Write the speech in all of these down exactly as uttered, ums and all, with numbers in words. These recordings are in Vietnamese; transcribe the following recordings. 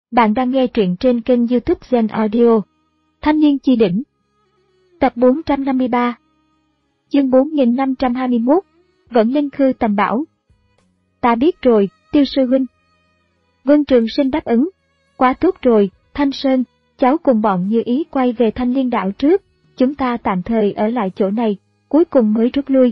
Bạn đang nghe truyện trên kênh YouTube Zen Audio. Thanh niên chi đỉnh. Tập bốn trăm năm mươi ba. Chương bốn nghìn năm trăm hai mươi mốt. Vẫn Linh Khư tầm bảo. Ta biết rồi, Tiêu sư huynh. Vân Trường Sinh đáp ứng. Quá tốt rồi, Thanh Sơn, cháu cùng bọn Như Ý quay về Thanh Liên Đạo trước, chúng ta tạm thời ở lại chỗ này, cuối cùng mới rút lui.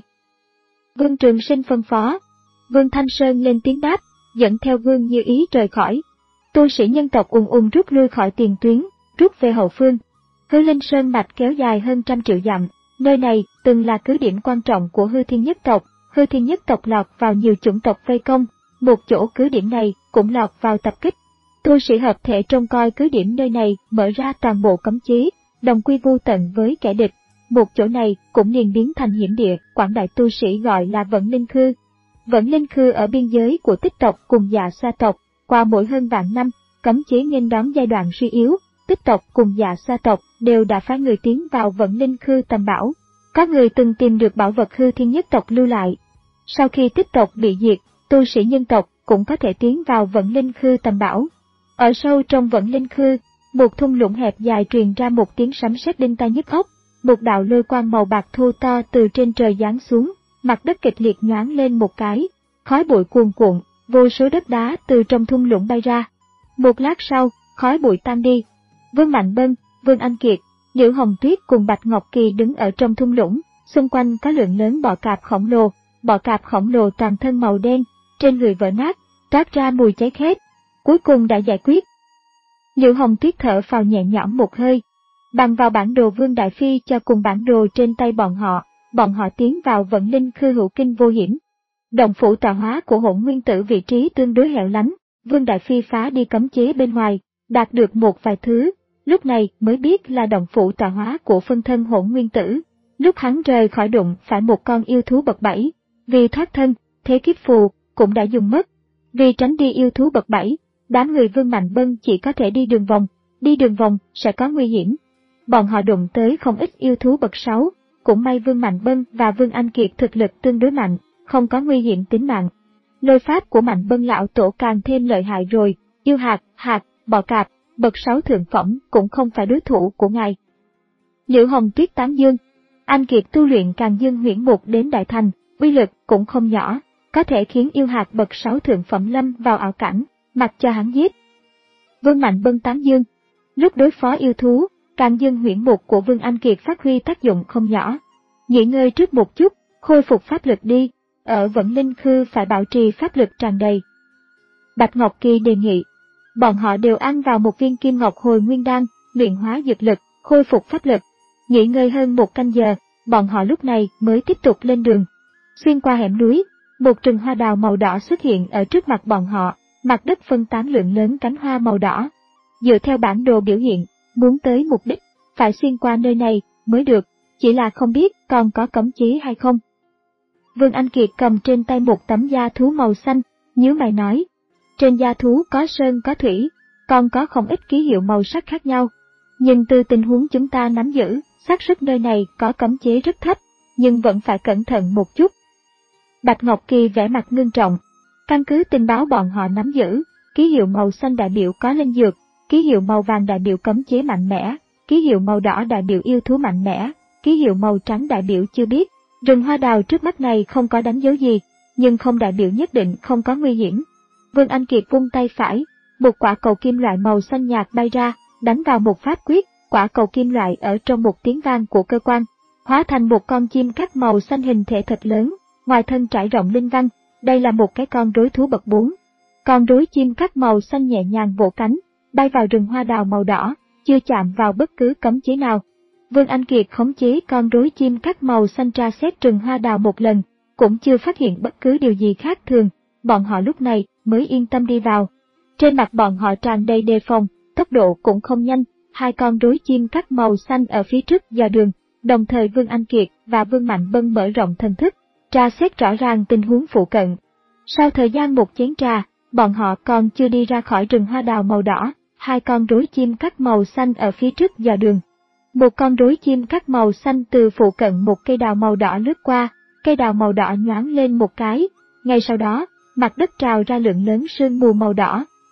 Vân Trường Sinh phân phó. Vương Thanh Sơn lên tiếng đáp, dẫn theo Vương Như Ý rời khỏi. Tu sĩ nhân tộc ùn ùn rút lui khỏi tiền tuyến, rút về hậu phương. Hư Linh Sơn mạch kéo dài hơn trăm triệu dặm, nơi này từng là cứ điểm quan trọng của Hư Thiên nhất tộc. Hư Thiên nhất tộc lọt vào nhiều chủng tộc vây công, một chỗ cứ điểm này cũng lọt vào tập kích. Tu sĩ hợp thể trông coi cứ điểm nơi này mở ra toàn bộ cấm chế, đồng quy vu tận với kẻ địch. Một chỗ này cũng liền biến thành hiểm địa, quảng đại tu sĩ gọi là Vẫn Linh Khư. Vẫn Linh Khư ở biên giới của Tích tộc cùng Dạ Sa tộc. Qua mỗi hơn vạn năm, cấm chế nghênh đón giai đoạn suy yếu, Tích tộc cùng Dạ Sa tộc đều đã phái người tiến vào Vẫn Linh Khư tầm bảo. Có người từng tìm được bảo vật Hư Thiên nhất tộc lưu lại. Sau khi Tích tộc bị diệt, tu sĩ nhân tộc cũng có thể tiến vào Vẫn Linh Khư tầm bảo. Ở sâu trong Vẫn Linh Khư, một thung lũng hẹp dài truyền ra một tiếng sấm sét đinh tai nhức óc, một đạo lôi quang màu bạc thô to từ trên trời giáng xuống, mặt đất kịch liệt nhoáng lên một cái, khói bụi cuồn cuộn. Vô số đất đá từ trong thung lũng bay ra. Một lát sau, khói bụi tan đi. Vương Mạnh Bân, Vương Anh Kiệt, Liễu Hồng Tuyết cùng Bạch Ngọc Kỳ đứng ở trong thung lũng, xung quanh có lượng lớn bọ cạp khổng lồ. Bọ cạp khổng lồ toàn thân màu đen, trên người vỡ nát, toát ra mùi cháy khét. Cuối cùng đã giải quyết. Liễu Hồng Tuyết thở phào nhẹ nhõm một hơi. Bằng vào bản đồ Vương Đại Phi cho cùng bản đồ trên tay bọn họ, bọn họ tiến vào Vẫn Linh Khư hữu kinh vô hiểm. Động phủ tạo hóa của Hỗn Nguyên Tử vị trí tương đối hẻo lánh, Vương Đại Phi phá đi cấm chế bên ngoài, đạt được một vài thứ, lúc này mới biết là động phủ tạo hóa của phân thân Hỗn Nguyên Tử. Lúc hắn rời khỏi đụng phải một con yêu thú bậc bảy, vì thoát thân, thế kiếp phù cũng đã dùng mất. Vì tránh đi yêu thú bậc bảy, đám người Vương Mạnh Bân chỉ có thể đi đường vòng, đi đường vòng sẽ có nguy hiểm. Bọn họ đụng tới không ít yêu thú bậc sáu, cũng may Vương Mạnh Bân và Vương Anh Kiệt thực lực tương đối mạnh, không có nguy hiểm tính mạng. Lôi pháp của Mạnh Bân lão tổ càng thêm lợi hại rồi, yêu hạt, hạt, bọ cạp, bậc sáu thượng phẩm cũng không phải đối thủ của ngài. Liễu Hồng Tuyết tán dương, Anh Kiệt tu luyện càng dương huyễn mục đến đại thành, uy lực cũng không nhỏ, có thể khiến yêu hạt bậc sáu thượng phẩm lâm vào ảo cảnh, mặc cho hắn giết. Vương Mạnh Bân tán dương, lúc đối phó yêu thú, càng dương huyễn mục của Vương Anh Kiệt phát huy tác dụng không nhỏ. Nghỉ ngơi trước một chút, khôi phục pháp lực đi. Ở Vẫn Linh Khư phải bảo trì pháp lực tràn đầy. Bạch Ngọc Kỳ đề nghị. Bọn họ đều ăn vào một viên kim ngọc hồi nguyên đan, luyện hóa dược lực, khôi phục pháp lực. Nghỉ ngơi hơn một canh giờ, bọn họ lúc này mới tiếp tục lên đường. Xuyên qua hẻm núi, một rừng hoa đào màu đỏ xuất hiện ở trước mặt bọn họ, mặt đất phân tán lượng lớn cánh hoa màu đỏ. Dựa theo bản đồ biểu hiện, muốn tới mục đích, phải xuyên qua nơi này mới được, chỉ là không biết còn có cấm chế hay không. Vương Anh Kiệt cầm trên tay một tấm da thú màu xanh, nhíu mày nói. Trên da thú có sơn có thủy, còn có không ít ký hiệu màu sắc khác nhau. Nhưng từ tình huống chúng ta nắm giữ, xác suất nơi này có cấm chế rất thấp, nhưng vẫn phải cẩn thận một chút. Bạch Ngọc Kỳ vẻ mặt ngưng trọng. Căn cứ tình báo bọn họ nắm giữ, ký hiệu màu xanh đại biểu có linh dược, ký hiệu màu vàng đại biểu cấm chế mạnh mẽ, ký hiệu màu đỏ đại biểu yêu thú mạnh mẽ, ký hiệu màu trắng đại biểu chưa biết. Rừng hoa đào trước mắt này không có đánh dấu gì, nhưng không đại biểu nhất định không có nguy hiểm. Vương Anh Kiệt vung tay phải, một quả cầu kim loại màu xanh nhạt bay ra, đánh vào một pháp quyết, quả cầu kim loại ở trong một tiếng vang của cơ quan, hóa thành một con chim cắt màu xanh hình thể thật lớn, ngoài thân trải rộng linh văn, đây là một cái con rối thú bậc bốn. Con rối chim cắt màu xanh nhẹ nhàng vỗ cánh, bay vào rừng hoa đào màu đỏ, chưa chạm vào bất cứ cấm chế nào. Vương Anh Kiệt khống chế con rối chim cắt màu xanh tra xét rừng hoa đào một lần, cũng chưa phát hiện bất cứ điều gì khác thường, bọn họ lúc này mới yên tâm đi vào. Trên mặt bọn họ tràn đầy đề phòng, tốc độ cũng không nhanh, hai con rối chim cắt màu xanh ở phía trước dò đường, đồng thời Vương Anh Kiệt và Vương Mạnh Bân mở rộng thần thức, tra xét rõ ràng tình huống phụ cận. Sau thời gian một chén trà, bọn họ còn chưa đi ra khỏi rừng hoa đào màu đỏ, hai con rối chim cắt màu xanh ở phía trước dò đường. Một con rối chim cắt màu xanh từ phụ cận một cây đào màu đỏ lướt qua, cây đào màu đỏ nhoáng lên một cái, ngay sau đó, mặt đất trào ra lượng lớn sương mù màu đỏ,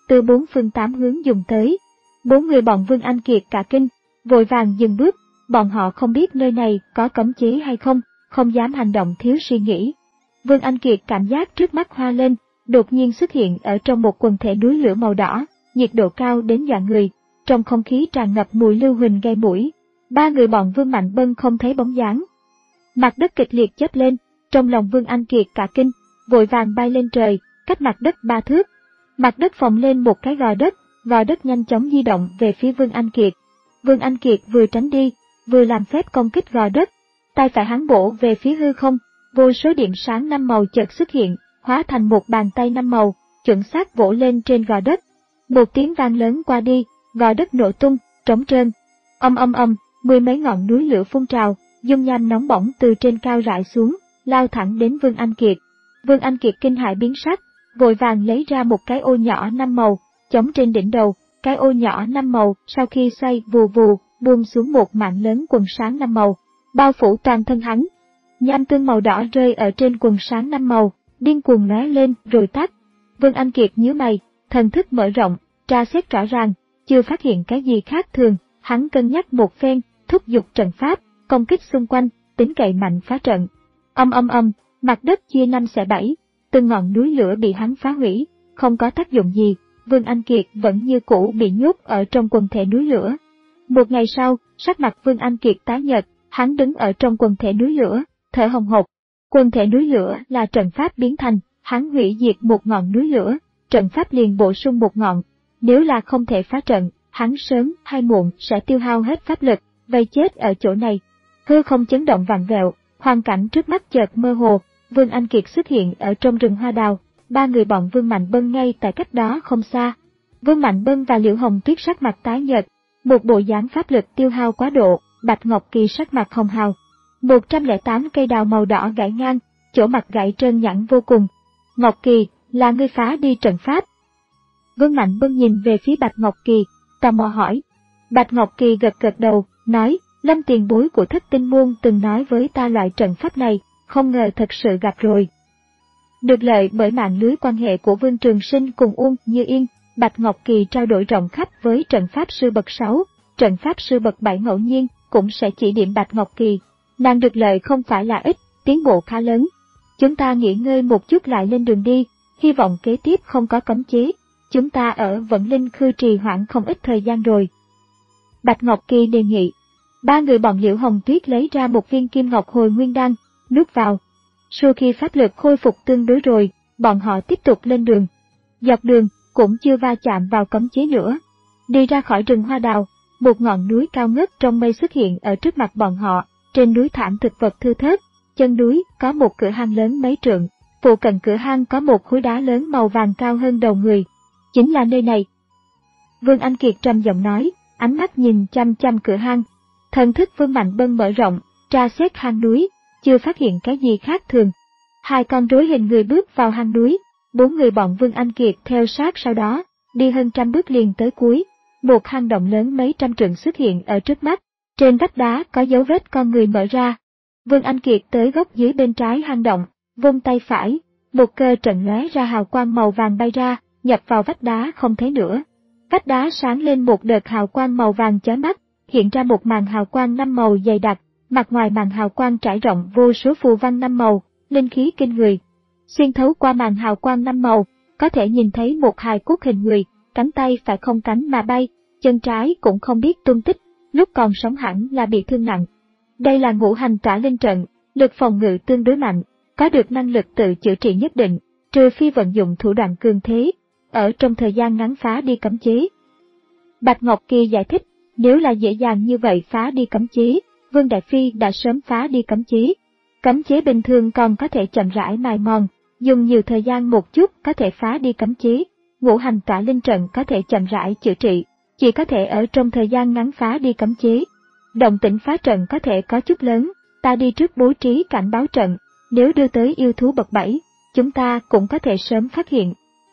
từ bốn phương tám hướng dùng tới. Bốn người bọn Vương Anh Kiệt cả kinh, vội vàng dừng bước, bọn họ không biết nơi này có cấm chế hay không, không dám hành động thiếu suy nghĩ. Vương Anh Kiệt cảm giác trước mắt hoa lên, đột nhiên xuất hiện ở trong một quần thể núi lửa màu đỏ, nhiệt độ cao đến dọa người, trong không khí tràn ngập mùi lưu huỳnh gây mũi. Ba người bọn Vương Mạnh Bân không thấy bóng dáng. Mặt đất kịch liệt chớp lên, trong lòng Vương Anh Kiệt cả kinh, vội vàng bay lên trời, cách mặt đất ba thước. Mặt đất phồng lên một cái gò đất, gò đất nhanh chóng di động về phía Vương Anh Kiệt. Vương Anh Kiệt vừa tránh đi, vừa làm phép công kích gò đất. Tay phải hắn bổ về phía hư không, vô số điểm sáng năm màu chợt xuất hiện, hóa thành một bàn tay năm màu, chuẩn xác vỗ lên trên gò đất. Một tiếng vang lớn qua đi, gò đất nổ tung, trống trơn. Âm âm âm, mười mấy ngọn núi lửa phun trào, dung nham nóng bỏng từ trên cao rải xuống, lao thẳng đến Vương Anh Kiệt. Vương Anh Kiệt kinh hãi biến sắc, vội vàng lấy ra một cái ô nhỏ năm màu, chống trên đỉnh đầu. Cái ô nhỏ năm màu sau khi xoay vù vù, buông xuống một mạng lớn quần sáng năm màu, bao phủ toàn thân hắn. Nham tương màu đỏ rơi ở trên quần sáng năm màu, điên cuồng lóe lên rồi tắt. Vương Anh Kiệt nhíu mày, thần thức mở rộng, tra xét rõ ràng, chưa phát hiện cái gì khác thường. Hắn cân nhắc một phen, thúc giục trận pháp, công kích xung quanh, tính cậy mạnh phá trận. Âm âm âm, mặt đất chia năm xẻ bảy, từng ngọn núi lửa bị hắn phá hủy, không có tác dụng gì. Vương Anh Kiệt vẫn như cũ bị nhốt ở trong quần thể núi lửa. Một ngày sau, sắc mặt Vương Anh Kiệt tái nhợt, hắn đứng ở trong quần thể núi lửa, thở hồng hộc. Quần thể núi lửa là trận pháp biến thành, hắn hủy diệt một ngọn núi lửa, trận pháp liền bổ sung một ngọn. Nếu là không thể phá trận, hắn sớm hay muộn sẽ tiêu hao hết pháp lực, vây chết ở chỗ này. Hư không chấn động vặn vẹo, hoàn cảnh trước mắt chợt mơ hồ. Vương Anh Kiệt xuất hiện ở trong rừng hoa đào. Ba người bọn Vương Mạnh Bân ngay tại cách đó không xa. Vương Mạnh Bân và Liễu Hồng Tuyết sắc mặt tái nhợt, một bộ dáng pháp lực tiêu hao quá độ. Bạch Ngọc Kỳ sắc mặt hồng hào. một trăm lẻ tám cây đào màu đỏ gãy ngang, chỗ mặt gãy trơn nhẵn vô cùng. Ngọc Kỳ, là ngươi phá đi trận pháp. Vương Mạnh Bân nhìn về phía Bạch Ngọc Kỳ, tò mò hỏi. Bạch Ngọc Kỳ gật gật đầu, nói, Lâm tiền bối của Thất Tinh Môn từng nói với ta loại trận pháp này, không ngờ thật sự gặp rồi. Được lợi bởi mạng lưới quan hệ của Vương Trường Sinh cùng Uông Như Yên, Bạch Ngọc Kỳ trao đổi rộng khắp với trận pháp sư bậc sáu, trận pháp sư bậc bảy ngẫu nhiên cũng sẽ chỉ điểm Bạch Ngọc Kỳ. Nàng được lợi không phải là ít, tiến bộ khá lớn. Chúng ta nghỉ ngơi một chút lại lên đường đi, hy vọng kế tiếp không có cấm chế. Chúng ta ở Vận Linh Khư trì hoãn không ít thời gian rồi. Bạch Ngọc Kỳ đề nghị. Ba người bọn Liễu Hồng Tuyết lấy ra một viên kim ngọc hồi nguyên đan, nuốt vào. Sau khi pháp lực khôi phục tương đối rồi, bọn họ tiếp tục lên đường. Dọc đường, cũng chưa va chạm vào cấm chế nữa. Đi ra khỏi rừng hoa đào, một ngọn núi cao ngất trong mây xuất hiện ở trước mặt bọn họ. Trên núi thảm thực vật thưa thớt, chân núi có một cửa hang lớn mấy trượng, phụ cận cửa hang có một khối đá lớn màu vàng cao hơn đầu người. Chính là nơi này. Vương Anh Kiệt trầm giọng nói, ánh mắt nhìn chăm chăm cửa hang. Thần thức Vương Mạnh Bân mở rộng, tra xét hang núi, chưa phát hiện cái gì khác thường. Hai con rối hình người bước vào hang núi, bốn người bọn Vương Anh Kiệt theo sát sau đó, đi hơn trăm bước liền tới cuối. Một hang động lớn mấy trăm trượng xuất hiện ở trước mắt, trên vách đá có dấu vết con người mở ra. Vương Anh Kiệt tới góc dưới bên trái hang động, vung tay phải, một cơ trận lóe ra hào quang màu vàng bay ra, nhập vào vách đá không thấy nữa. Vách đá sáng lên một đợt hào quang màu vàng chói mắt, hiện ra một màn hào quang năm màu dày đặc, mặt ngoài màn hào quang trải rộng vô số phù văn năm màu, linh khí kinh người. Xuyên thấu qua màn hào quang năm màu, có thể nhìn thấy một hài cốt hình người, cánh tay phải không cánh mà bay, chân trái cũng không biết tung tích, lúc còn sống hẳn là bị thương nặng. Đây là ngũ hành tả linh trận, lực phòng ngự tương đối mạnh, có được năng lực tự chữa trị nhất định, trừ phi vận dụng thủ đoạn cường thế, ở trong thời gian ngắn phá đi cấm chế. Bạch Ngọc Kỳ giải thích, nếu là dễ dàng như vậy phá đi cấm chế, Vương Đại Phi đã sớm phá đi cấm chế. Cấm chế bình thường còn có thể chậm rãi mài mòn, dùng nhiều thời gian một chút có thể phá đi cấm chế. Ngũ hành tỏa linh trận có thể chậm rãi chữa trị, chỉ có thể ở trong thời gian ngắn phá đi cấm chế. Động tĩnh phá trận có thể có chút lớn, ta đi trước bố trí cảnh báo trận, nếu đưa tới yêu thú bậc bảy, chúng ta cũng có thể sớm phát hiện.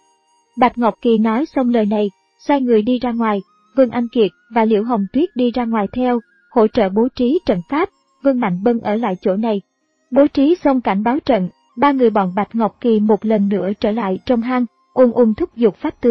Bạch Ngọc Kỳ nói xong lời này, xoay người đi ra ngoài, Vương Anh Kiệt và Liễu Hồng Tuyết đi ra ngoài theo, hỗ trợ bố trí trận pháp, Vương Mạnh Bân ở lại chỗ này. Bố trí xong cảnh báo trận, ba người bọn Bạch Ngọc Kỳ một lần nữa trở lại trong hang, ung ung thúc giục pháp tướng,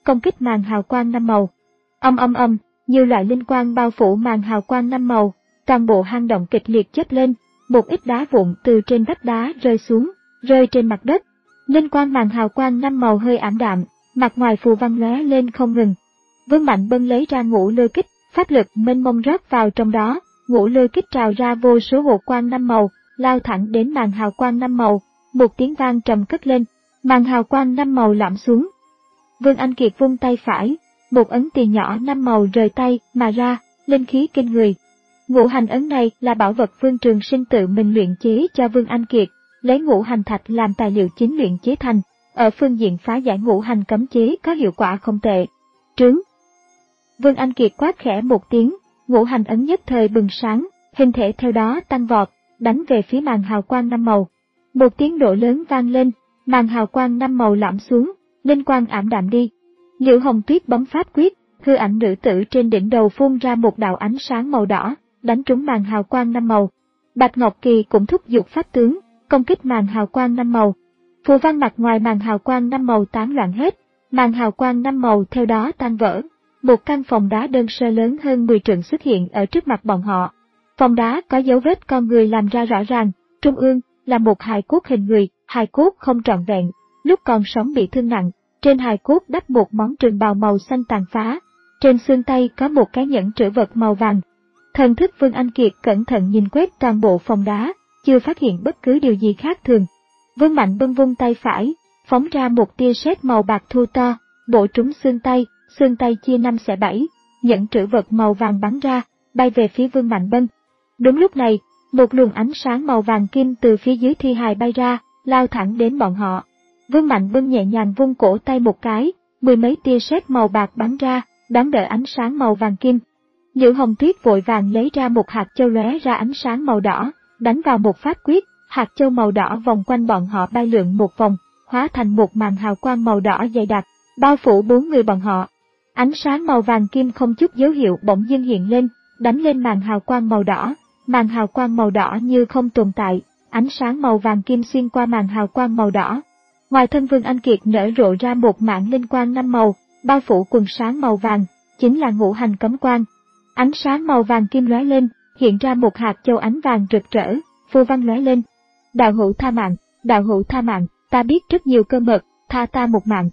công kích màn hào quang năm màu. Âm âm âm, nhiều loại linh quang bao phủ màn hào quang năm màu, toàn bộ hang động kịch liệt chớp lên, một ít đá vụn từ trên vách đá rơi xuống, rơi trên mặt đất. Linh quang màn hào quang năm màu hơi ảm đạm, mặt ngoài phù văn lóe lên không ngừng. Vương Mạnh Bân lấy ra ngũ lôi kích, pháp lực mênh mông rót vào trong đó, ngũ lôi kích trào ra vô số hộ quang năm màu, lao thẳng đến màn hào quang năm màu, một tiếng vang trầm cất lên, màn hào quang năm màu lõm xuống. Vương Anh Kiệt vung tay phải, một ấn tiền nhỏ năm màu rời tay mà ra, linh khí kinh người. Ngũ hành ấn này là bảo vật Vương Trường Sinh tự mình luyện chế cho Vương Anh Kiệt, lấy ngũ hành thạch làm tài liệu chính luyện chế thành, ở phương diện phá giải ngũ hành cấm chế có hiệu quả không tệ. Trướng. Vương Anh Kiệt quát khẽ một tiếng, ngũ hành ấn nhất thời bừng sáng, hình thể theo đó tăng vọt, đánh về phía màn hào quang năm màu. Một tiếng nổ lớn vang lên, màn hào quang năm màu lõm xuống, linh quang ảm đạm đi. Liễu Hồng Tuyết bấm pháp quyết, hư ảnh nữ tử trên đỉnh đầu phun ra một đạo ánh sáng màu đỏ, đánh trúng màn hào quang năm màu. Bạch Ngọc Kỳ cũng thúc giục pháp tướng, công kích màn hào quang năm màu. Phù văn mặt ngoài màn hào quang năm màu tán loạn hết, màn hào quang năm màu theo đó tan vỡ. Một căn phòng đá đơn sơ lớn hơn mười trượng xuất hiện ở trước mặt bọn họ. Phòng đá có dấu vết con người làm ra rõ ràng, trung ương là một hài cốt hình người, hài cốt không trọn vẹn, lúc còn sống bị thương nặng, trên hài cốt đắp một món trường bào màu xanh tàn phá, trên xương tay có một cái nhẫn trữ vật màu vàng. Thần thức Vương Anh Kiệt cẩn thận nhìn quét toàn bộ phòng đá, chưa phát hiện bất cứ điều gì khác thường. Vương Mạnh Bân vung tay phải, phóng ra một tia sét màu bạc thu to, bổ trúng xương tay, xương tay chia năm xẻ bảy, nhẫn trữ vật màu vàng bắn ra, bay về phía Vương Mạnh Bân. Đúng lúc này, một luồng ánh sáng màu vàng kim từ phía dưới thi hài bay ra, lao thẳng đến bọn họ. Vương Mạnh Bân nhẹ nhàng vung cổ tay một cái, mười mấy tia sét màu bạc bắn ra, đón đỡ ánh sáng màu vàng kim. Liễu Hồng Tuyết vội vàng lấy ra một hạt châu lóe ra ánh sáng màu đỏ, đánh vào một pháp quyết, hạt châu màu đỏ vòng quanh bọn họ bay lượn một vòng, hóa thành một màn hào quang màu đỏ dày đặc, bao phủ bốn người bọn họ. Ánh sáng màu vàng kim không chút dấu hiệu bỗng dưng hiện lên, đánh lên màn hào quang màu đỏ, màn hào quang màu đỏ như không tồn tại, ánh sáng màu vàng kim xuyên qua màn hào quang màu đỏ. Ngoài thân Vương Anh Kiệt nở rộ ra một mảng linh quang năm màu, bao phủ quần sáng màu vàng, chính là ngũ hành cấm quang. Ánh sáng màu vàng kim lóe lên, hiện ra một hạt châu ánh vàng rực rỡ, phù văn lóe lên. Đạo hữu tha mạng, đạo hữu tha mạng, ta biết rất nhiều cơ mật, tha ta một mạng.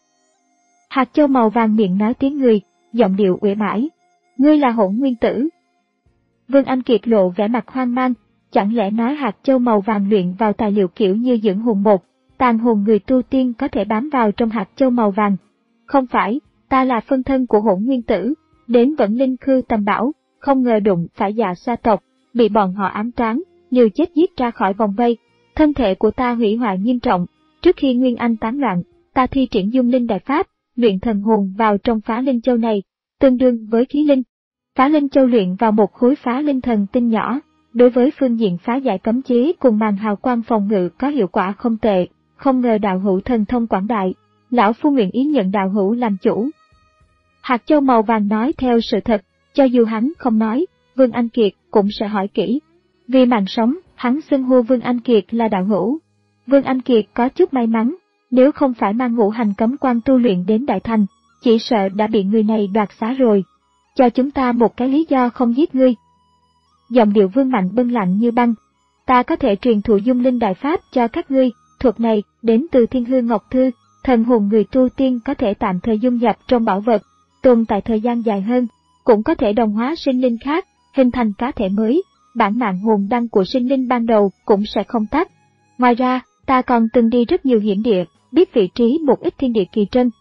Hạt châu màu vàng miệng nói tiếng người, giọng điệu uể oải. Ngươi là Hỗn Nguyên Tử. Vương Anh Kiệt lộ vẻ mặt hoang mang, chẳng lẽ nói hạt châu màu vàng luyện vào tài liệu kiểu như dưỡng hồn một, tàn hồn người tu tiên có thể bám vào trong hạt châu màu vàng. Không phải, ta là phân thân của Hỗn Nguyên Tử, đến Vẫn Linh Khư tầm bảo, không ngờ đụng phải Dạ Xoa tộc, bị bọn họ ám toán, liều chết giết ra khỏi vòng vây. Thân thể của ta hủy hoại nghiêm trọng, trước khi Nguyên Anh tán loạn, ta thi triển Dung Linh Đại Pháp, luyện thần hồn vào trong Phá Linh Châu này, tương đương với khí linh. Phá Linh Châu luyện vào một khối phá linh thần tinh nhỏ, đối với phương diện phá giải cấm chế cùng màn hào quang phòng ngự có hiệu quả không tệ, không ngờ đạo hữu thần thông quảng đại, lão phu nguyện ý nhận đạo hữu làm chủ. Hạt châu màu vàng nói theo sự thật, cho dù hắn không nói, Vương Anh Kiệt cũng sẽ hỏi kỹ. Vì mạng sống, hắn xưng hô Vương Anh Kiệt là đạo hữu. Vương Anh Kiệt có chút may mắn, nếu không phải mang ngũ hành cấm quang tu luyện đến đại thành, chỉ sợ đã bị người này đoạt xá rồi. Cho chúng ta một cái lý do không giết ngươi. Giọng điệu Vương Mạnh Bân lạnh như băng. Ta có thể truyền thụ Dung Linh Đại Pháp cho các ngươi, thuật này đến từ Thiên Hư Ngọc Thư, thần hồn người tu tiên có thể tạm thời dung nhập trong bảo vật, tồn tại thời gian dài hơn, cũng có thể đồng hóa sinh linh khác, hình thành cá thể mới, bản mạng hồn đăng của sinh linh ban đầu cũng sẽ không tắt. Ngoài ra, ta còn từng đi rất nhiều hiểm địa, biết vị trí một ít thiên địa kỳ trân.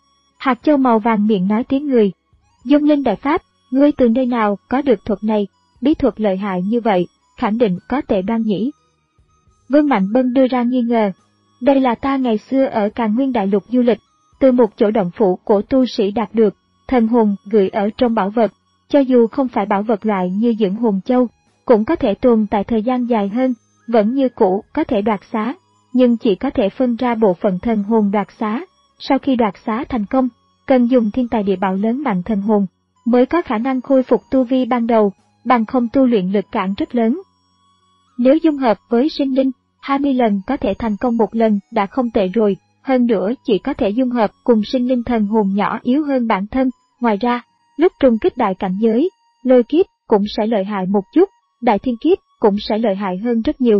Hạt châu màu vàng miệng nói tiếng người. Dung Linh Đại Pháp, ngươi từ nơi nào có được thuật này, bí thuật lợi hại như vậy, khẳng định có tệ đoan nhỉ. Vương Mạnh Bân đưa ra nghi ngờ. Đây là ta ngày xưa ở Càn Nguyên Đại Lục du lịch, từ một chỗ động phủ của tu sĩ đạt được, thần hồn gửi ở trong bảo vật, cho dù không phải bảo vật loại như dưỡng hồn châu, cũng có thể tồn tại thời gian dài hơn, vẫn như cũ có thể đoạt xá, nhưng chỉ có thể phân ra bộ phận thần hồn đoạt xá. Sau khi đoạt xá thành công, cần dùng thiên tài địa bảo lớn mạnh thần hồn, mới có khả năng khôi phục tu vi ban đầu, bằng không tu luyện lực cản rất lớn. Nếu dung hợp với sinh linh, hai mươi lần có thể thành công một lần đã không tệ rồi, hơn nữa chỉ có thể dung hợp cùng sinh linh thần hồn nhỏ yếu hơn bản thân. Ngoài ra, lúc trùng kích đại cảnh giới, lôi kiếp cũng sẽ lợi hại một chút, đại thiên kiếp cũng sẽ lợi hại hơn rất nhiều.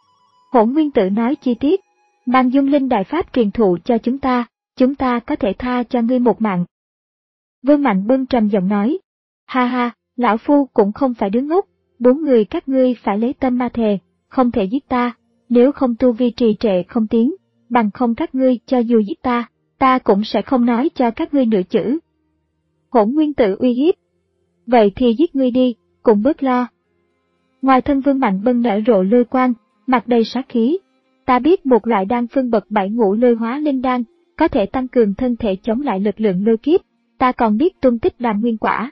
Hỗn Nguyên Tử nói chi tiết, mang dung linh đại pháp truyền thụ cho chúng ta, chúng ta có thể tha cho ngươi một mạng. Vương Mạnh Bân trầm giọng nói, ha ha, lão phu cũng không phải đứa ngốc, bốn người các ngươi phải lấy tâm ma thề, không thể giết ta, nếu không tu vi trì trệ không tiến, bằng không các ngươi cho dù giết ta, ta cũng sẽ không nói cho các ngươi nửa chữ. Hỗn Nguyên Tử uy hiếp, vậy thì giết ngươi đi, cũng bớt lo. Ngoài thân Vương Mạnh Bân nở rộ lôi quang, mặt đầy sát khí. Ta biết một loại đan phân bậc bảy ngũ lôi hóa linh đan, có thể tăng cường thân thể chống lại lực lượng lôi kiếp, ta còn biết tung tích đàm nguyên quả.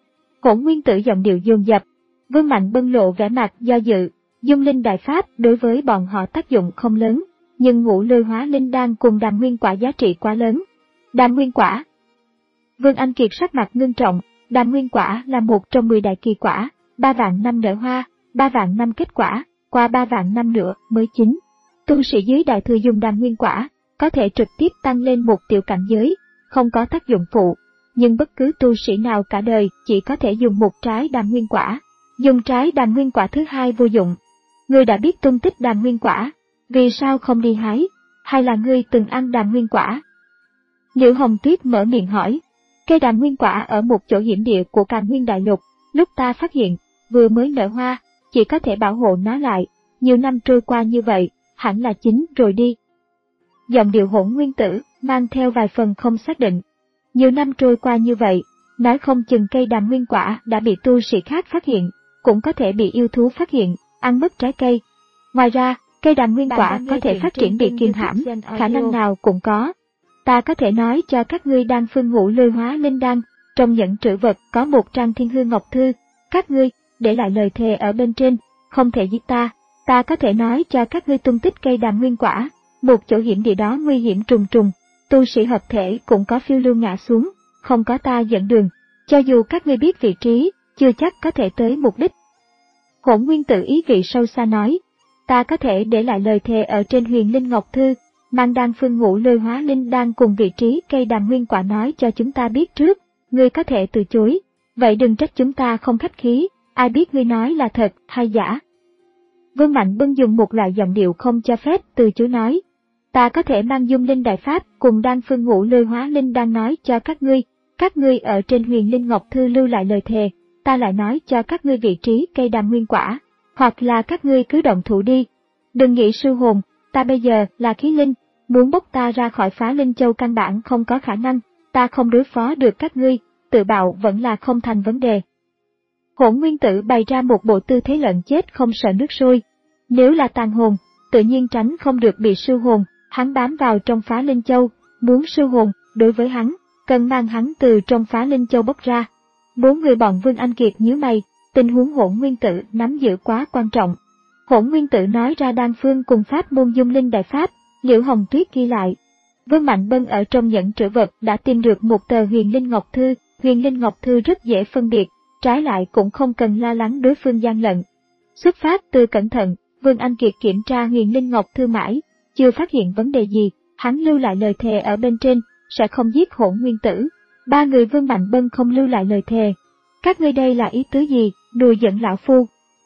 Hỗn Nguyên Tử giọng điệu dồn dập, Vương Mạnh Bân lộ vẻ mặt do dự, dung linh đại pháp đối với bọn họ tác dụng không lớn, nhưng ngũ lôi hóa linh đan cùng đàm nguyên quả giá trị quá lớn. Đàm nguyên quả. Vương Anh Kiệt sắc mặt ngưng trọng, đàm nguyên quả là một trong mười đại kỳ quả, ba vạn năm nở hoa, ba vạn năm kết quả, qua ba vạn năm nữa mới chín. Tu sĩ dưới đại thừa dùng đàm nguyên quả, có thể trực tiếp tăng lên một tiểu cảnh giới, không có tác dụng phụ, nhưng bất cứ tu sĩ nào cả đời chỉ có thể dùng một trái đàm nguyên quả, dùng trái đàm nguyên quả thứ hai vô dụng. Ngươi đã biết tung tích đàm nguyên quả, vì sao không đi hái, hay là ngươi từng ăn đàm nguyên quả? Liễu Hồng Tuyết mở miệng hỏi, cây đàm nguyên quả ở một chỗ hiểm địa của Càn Nguyên Đại Lục, lúc ta phát hiện, vừa mới nở hoa, chỉ có thể bảo hộ nó lại, nhiều năm trôi qua như vậy, hẳn là chín rồi đi. Giọng điệu Hỗn Nguyên Tử mang theo vài phần không xác định. Nhiều năm trôi qua như vậy, nói không chừng cây đàm nguyên quả đã bị tu sĩ khác phát hiện, cũng có thể bị yêu thú phát hiện, ăn mất trái cây. Ngoài ra, cây đàm nguyên quả có thể phát triển bị kiềm hãm, khả năng nào cũng có. Ta có thể nói cho các ngươi đang phương ngũ lôi hóa linh đan, trong nhẫn trữ vật có một trang Thiên Hư Ngọc Thư, các ngươi để lại lời thề ở bên trên, không thể giết ta. Ta có thể nói cho các ngươi tung tích cây đàm nguyên quả, một chỗ hiểm địa đó nguy hiểm trùng trùng, tu sĩ hợp thể cũng có phiêu lưu ngã xuống, không có ta dẫn đường, cho dù các ngươi biết vị trí, chưa chắc có thể tới mục đích. Hỗn Nguyên Tử ý vị sâu xa nói, ta có thể để lại lời thề ở trên Huyền Linh Ngọc Thư, mang đan phương ngũ lôi hóa linh đan cùng vị trí cây đàm nguyên quả nói cho chúng ta biết trước, ngươi có thể từ chối, vậy đừng trách chúng ta không khách khí, ai biết ngươi nói là thật hay giả. Vương Mạnh Bân dùng một loại giọng điệu không cho phép từ chối nói, ta có thể mang dung linh đại pháp cùng đan phương ngũ lôi hóa linh đan nói cho các ngươi, các ngươi ở trên Huyền Linh Ngọc Thư lưu lại lời thề, ta lại nói cho các ngươi vị trí cây đàm nguyên quả, hoặc là các ngươi cứ động thủ đi. Đừng nghĩ sư hồn, ta bây giờ là khí linh, muốn bốc ta ra khỏi Phá Linh Châu căn bản không có khả năng, ta không đối phó được các ngươi, tự bạo vẫn là không thành vấn đề. Hỗn Nguyên Tử bày ra một bộ tư thế lợn chết không sợ nước sôi. Nếu là tàn hồn, tự nhiên tránh không được bị sư hồn, hắn bám vào trong Phá Linh Châu, muốn sư hồn, đối với hắn, cần mang hắn từ trong Phá Linh Châu bốc ra. Bốn người bọn Vương Anh Kiệt nhíu mày, tình huống Hỗn Nguyên Tử nắm giữ quá quan trọng. Hỗn Nguyên Tử nói ra đan phương cùng pháp môn dung linh đại pháp, Liễu Hồng Tuyết ghi lại. Vương Mạnh Bân ở trong nhẫn trữ vật đã tìm được một tờ Huyền Linh Ngọc Thư, Huyền Linh Ngọc Thư rất dễ phân biệt, trái lại cũng không cần lo lắng đối phương gian lận. Xuất phát từ cẩn thận, Vương Anh Kiệt kiểm tra Huyền Linh Ngọc Thư mãi, chưa phát hiện vấn đề gì, hắn lưu lại lời thề ở bên trên, sẽ không giết Hỗn Nguyên Tử. Ba người Vương Mạnh Bân không lưu lại lời thề. Các ngươi đây là ý tứ gì, đùa giận lão phu?